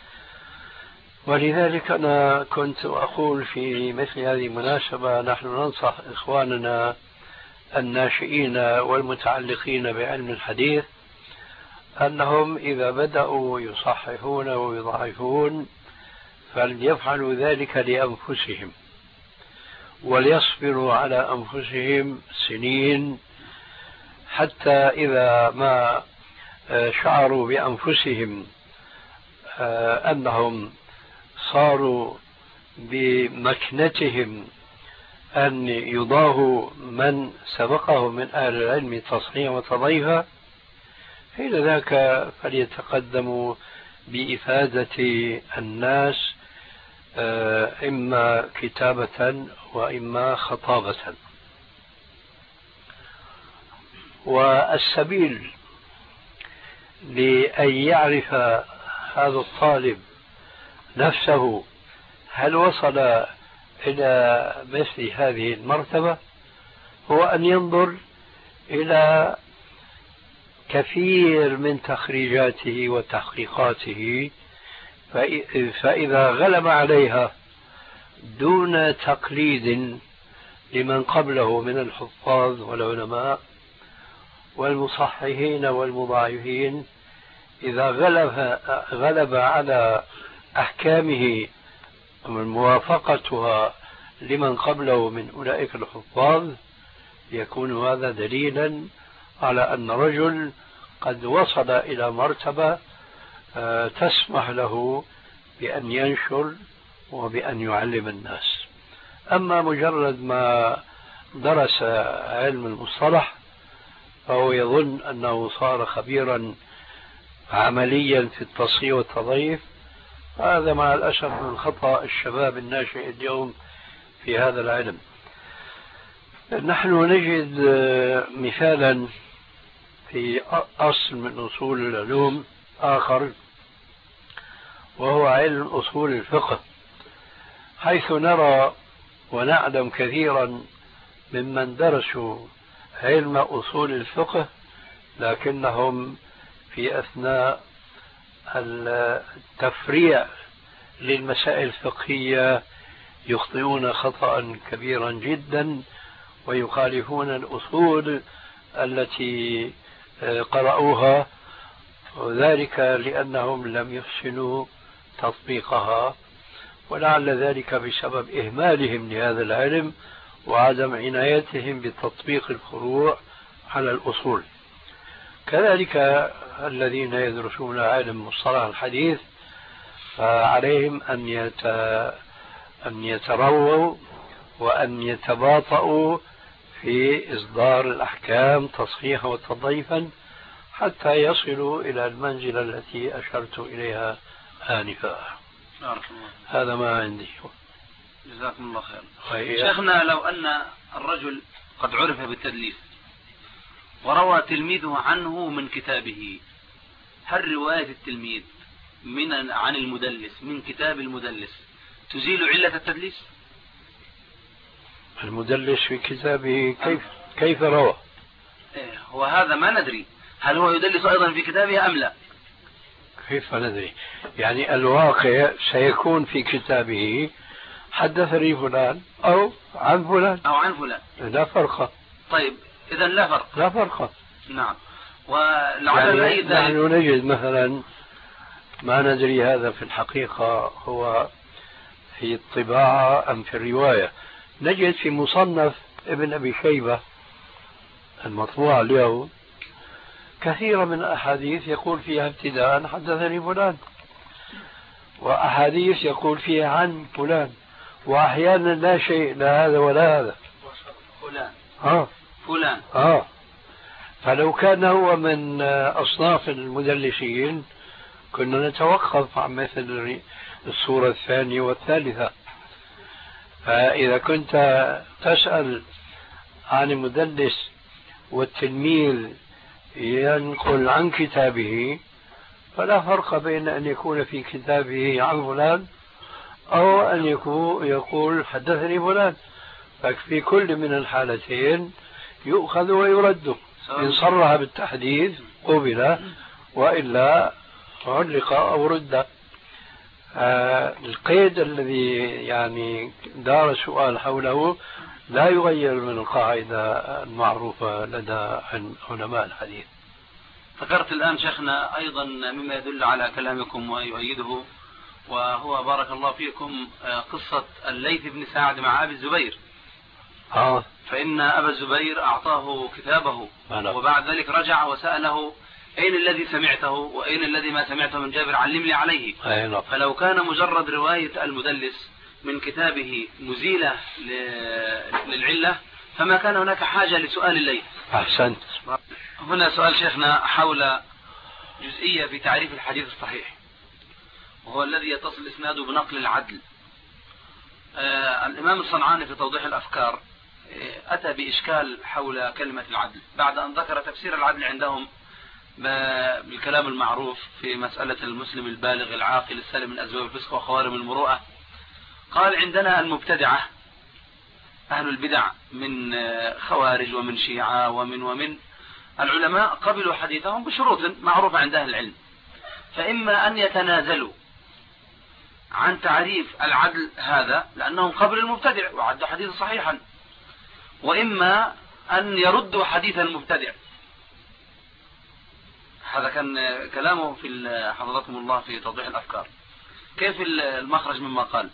ولذلك أنا كنت أقول في مثل هذه المناسبة نحن ننصح إخواننا الناشئين والمتعلقين بعلم الحديث أنهم إذا بدأوا يصححون ويضعفون فليفعلوا ذلك لأنفسهم، وليصبروا على أنفسهم سنين حتى إذا ما شعروا بأنفسهم أنهم صاروا بمكنتهم أن يضاهوا من سبقه من أهل العلم تصحيحا وتضعيفا، حين ذاك فليتقدموا بإفادة الناس إما كتابة وإما خطابة. والسبيل لأن يعرف هذا الطالب نفسه هل وصل إلى مثل هذه المرتبة هو أن ينظر إلى كثير من تخريجاته وتحقيقاته، فإذا غلب عليها دون تقليد لمن قبله من الحفاظ والعلماء والمصححين والمضاعفين، إذا غلب على أحكامه من موافقتها لمن قبله من أولئك الحفاظ، يكون هذا دليلا على أن رجل قد وصل إلى مرتبة تسمح له بأن ينشر وبأن يعلم الناس. أما مجرد ما درس علم المصطلح فهو يظن أنه صار خبيرا عمليا في التصحيح والتضعيف، هذا مع الأسف من خطأ الشباب الناشئ اليوم في هذا العلم. نحن نجد مثالا في أصل من أصول العلوم آخر وهو علم أصول الفقه، حيث نرى ونعلم كثيرا ممن درسوا علم أصول الفقه لكنهم في أثناء التفريع للمسائل الفقهية يخطئون خطأ كبيرا جدا ويخالفون الأصول التي قرأوها، وذلك لأنهم لم يحسنوا تطبيقها، ولعل ذلك بسبب إهمالهم لهذا العلم وعدم عنايتهم بتطبيق الفروع على الأصول. كذلك الذين يدرسون علم مصطلح الحديث فعليهم أن يترووا وأن يتباطؤوا في إصدار الأحكام تصحيحا وتضعيفا حتى يصلوا إلى المنزلة التي أشرت إليها آنفا. هذا ما عندي. جزاكم الله خير. شيخنا، لو أن الرجل قد عرف بالتدليس وروى تلميذه عنه من كتابه، هل رواية التلميذ عن المدلس من كتاب المدلس تزيل علة التدليس؟ المدلس في كتابه كيف روى؟ وهذا ما ندري هل هو يدلس أيضا في كتابه أم لا. كيف ندري؟ يعني الواقع سيكون في كتابه حدثني فلان أو عن فلان أو عن فلان، لا فرق. طيب إذا لا فرق. نعم. ولعل يعني نحن نجد مثلا، ما ندري هذا في الحقيقة هو في الطباعة أم في الرواية، نجد في مصنف ابن أبي شيبة المطبوع اليوم كثيرا من الأحاديث يقول فيها ابتداء حدثني فلان، وأحاديث يقول فيها عن فلان، وأحيانا لا شيء لا هذا ولا هذا فلان. فلو كان هو من أصناف المدلسين كنا نتوقف عن مثل الصورة الثانية والثالثة. فإذا كنت تسأل عن المدلس والتلميذ ينقل عن كتابه، فلا فرق بين أن يكون في كتابه عن فلان أو أن يقول حدثني فلان، ففي كل من الحالتين يؤخذ ويرد. إن صرح بالتحديث قبل، وإلا علق أو رد. القيد الذي يعني دار السؤال حوله لا يغير من القاعدة المعروفة لدى علماء الحديث. ذكرت الآن شيخنا أيضا مما يدل على كلامكم ويؤيده، وهو بارك الله فيكم قصة الليث بن سعد مع أبي الزبير. فإن أبا الزبير أعطاه كتابه وبعد ذلك رجع وسأله أين الذي سمعته وأين الذي ما سمعته من جابر، علمني عليه. فلو كان مجرد رواية المدلس من كتابه مزيلة للعلة فما كان هناك حاجة لسؤال الليث. أحسنت. هنا سؤال شيخنا حول جزئية في تعريف الحديث الصحيح، وهو الذي يتصل إسناده بنقل العدل. الإمام الصنعاني في توضيح الأفكار أتى بإشكال حول كلمة العدل بعد أن ذكر تفسير العدل عندهم بالكلام المعروف في مسألة المسلم البالغ العاقل السالم من أسباب الفسق وخوارم المروءة. قال عندنا المبتدعة أهل البدع من خوارج ومن شيعة ومن العلماء قبلوا حديثهم بشروط معروفة عند أهل العلم، فإما أن يتنازلوا عن تعريف العدل هذا لأنهم قبل المبتدع وعدوا حديثا صحيحا، وإما أن يردوا حديث المبتدع. هذا كان كلامه في حفظكم الله في توضيح الأفكار. كيف المخرج مما قال؟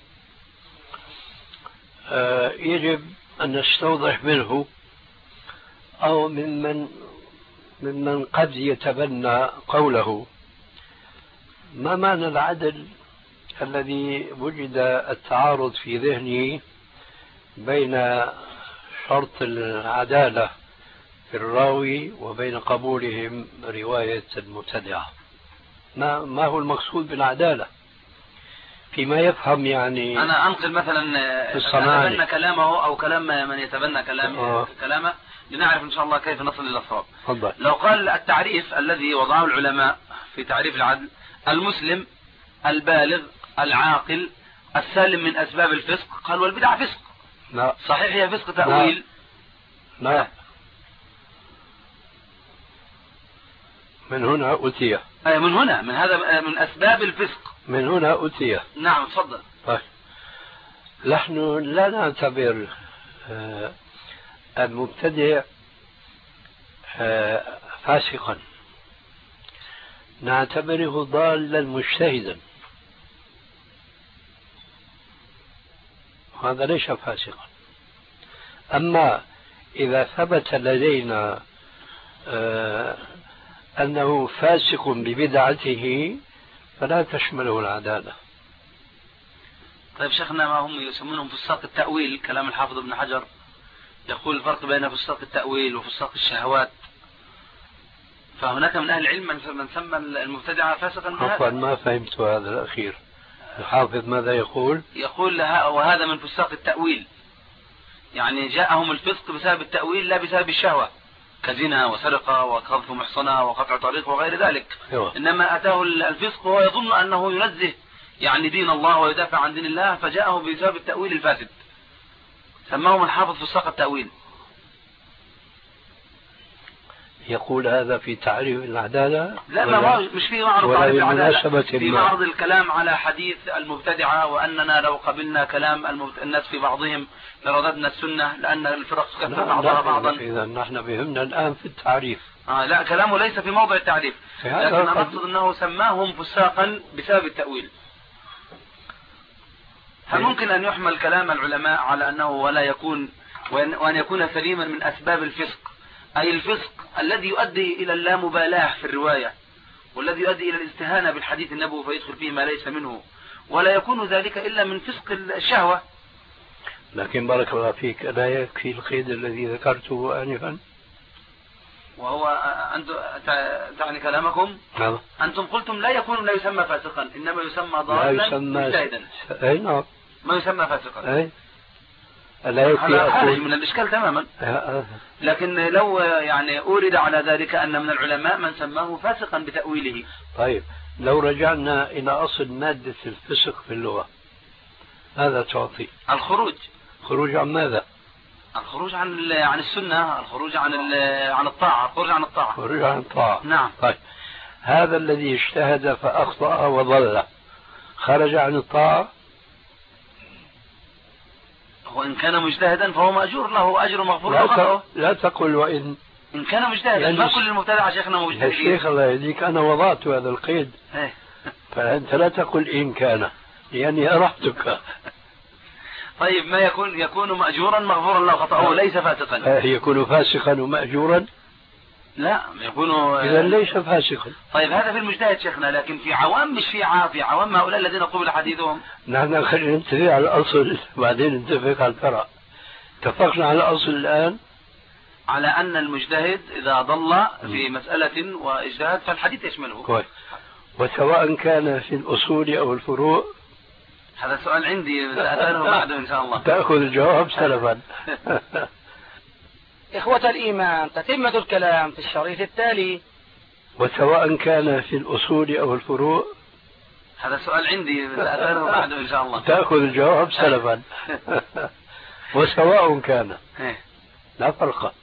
يجب أن نستوضح منه أو ممن قد يتبنى قوله ما معنى العدل الذي وجد التعارض في ذهنه بين شرط العدالة في الراوي وبين قبولهم رواية المبتدعة. ما هو المقصود بالعدالة فيما يفهم؟ يعني أنا أنقل مثلا أتبنى كلامه أو كلام من يتبنى كلامه لنعرف إن شاء الله كيف نصل إلى الصواب. لو قال التعريف الذي وضعه العلماء في تعريف العدل المسلم البالغ العاقل السالم من أسباب الفسق، قال والبدع فسق. لا. صحيح هي فسق تأويل. لا. من هنا أتي. من هنا من هذا من أسباب الفسق. من هنا أتي. نعم تفضل. نحن لا نعتبر المبتدع فاسقا، نعتبره ضالا مجتهدا، هذا ليس فاسقا. أما إذا ثبت لدينا أنه فاسق ببدعته فلا تشمله العدالة. طيب شيخنا، ما هم يسمونهم فساق التأويل، كلام الحافظ ابن حجر يقول الفرق بين فساق التأويل وفساق الشهوات، فهناك من أهل العلم من سمى المبتدع فاسقا بهذا. عفوا ما فهمت هذا الأخير، الحافظ ماذا يقول؟ يقول وهذا من فساق التأويل، يعني جاءهم الفسق بسبب التأويل لا بسبب الشهوة، كزنا وسرقة وقذف محصنة وقطع طريق وغير ذلك. إنما أتاه الفسق وهو يظن أنه ينزه يعني دين الله ويدافع عن دين الله، فجاءه بسبب التأويل الفاسد، سماهم الحافظ فساق التأويل. يقول هذا في تعريف العدالة؟ لا مش في معرض تعريف العدالة، في معرض الكلام على حديث المبتدعة، وأننا لو قبلنا كلام الناس في بعضهم لرددنا السنة لأن الفرق تكفر بعضها بعضا. إذا نحن فهمنا الآن في التعريف. لا كلامه ليس في موضع التعريف، لكن أنا أقصد أنه سماهم فساقا بسبب التأويل. فممكن أن يحمل كلام العلماء على أنه ولا يكون وأن يكون سليما من أسباب الفسق، أي الفسق الذي يؤدي إلى اللامبالاة في الرواية، والذي يؤدي إلى الاستهانة بالحديث النبوي فيدخل فيه ما ليس منه، ولا يكون ذلك إلا من فسق الشهوة. لكن بارك الله فيك، لا يكفي القيد الذي ذكرته آنفا، وهو تعني كلامكم؟ نعم. أنتم قلتم لا يسمى فاسقا، إنما يسمى ضالا مجتهدا. أي نعم، ما يسمى فاسقا. أي لا يكفي أقول من الإشكال تماما. لكن لو يعني أورد على ذلك أن من العلماء من سماه فاسقا بتأويله. طيب لو رجعنا إلى أصل مادة الفسق في اللغة، هذا تعطي خروج عن ماذا؟ الخروج عن السنة، الخروج عن الطاعة، خروج عن الطاعة. نعم. طيب هذا الذي اجتهد فأخطأ وضل خرج عن الطاعة؟ وإن كان مجتهدا فهو مأجور له أجر مغفور له. لا تقل وإن كان مجتهدا، يعني ما كل المبتدع شيخنا مجتهدين. يا شيخ الله يهديك، أنا وضعت هذا القيد فأنت لا تقل إن كان، لأني أرحتك. طيب ما يكون مأجورا مغفورا له خطأه ليس فاسقا. يكون فاسقا ومأجورا؟ لا يكون. إذا ليس فاسقا. طيب هذا في المجتهد شيخنا، لكن في عوام الشيعة، في عوام هؤلاء الذين قبل حديثهم. نحن خلينا نتفق على الأصل بعدين نتفق على الفرع. اتفقنا على الأصل الآن على أن المجتهد إذا ضل في مسألة واجتهد فالحديث يشمله. كويس. وسواء كان في الأصول أو الفروع. هذا سؤال عندي سأسأله بعده إن شاء الله. تأخذ الجواب سلفا. إخوة الإيمان، تتمة الكلام في الشريط التالي. وسواء كان في الأصول أو الفروع. هذا سؤال عندي سأسأله بعده إن شاء الله. تأخذ الجواب سلفا. وسواء كان. لا فرق.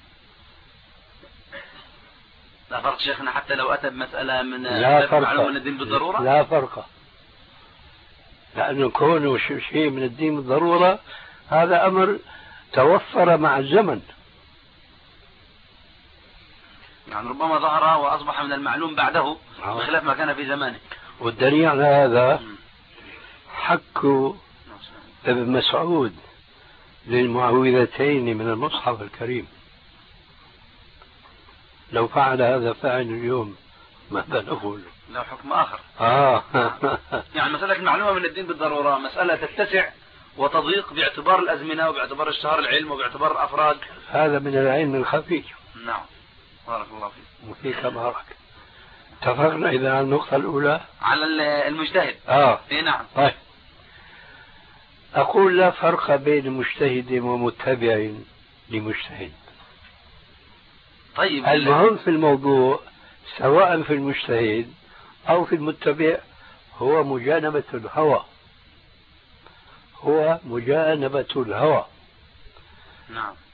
لا فرق شيخنا، حتى لو أتى بمسألة من معلومة من الدين بالضرورة. لا فرق، لأنه كونه شيء من الدين بالضرورة هذا أمر توفر مع الزمن، يعني ربما ظهر وأصبح من المعلوم بعده بخلاف ما كان في زمانه. والدليل على هذا حك ابن مسعود للمعوذتين من المصحف الكريم. لو فعل هذا فاعل اليوم ماذا نقول؟ له حكم آخر. يعني مسألة المعلومة من الدين بالضرورة مسألة تتسع وتضيق باعتبار الأزمنة وباعتبار اشتهار العلم وباعتبار الأفراد. هذا من العلم الخفي. نعم. بارك الله فيك. وفيك بارك. اتفقنا إذا على النقطة الأولى على المجتهد. إيه نعم. طيب أقول لا فرق بين مجتهد ومتبع لمجتهد. طيب المهم في الموضوع سواء في المجتهد أو في المتبع هو مجانبة الهوى. نعم.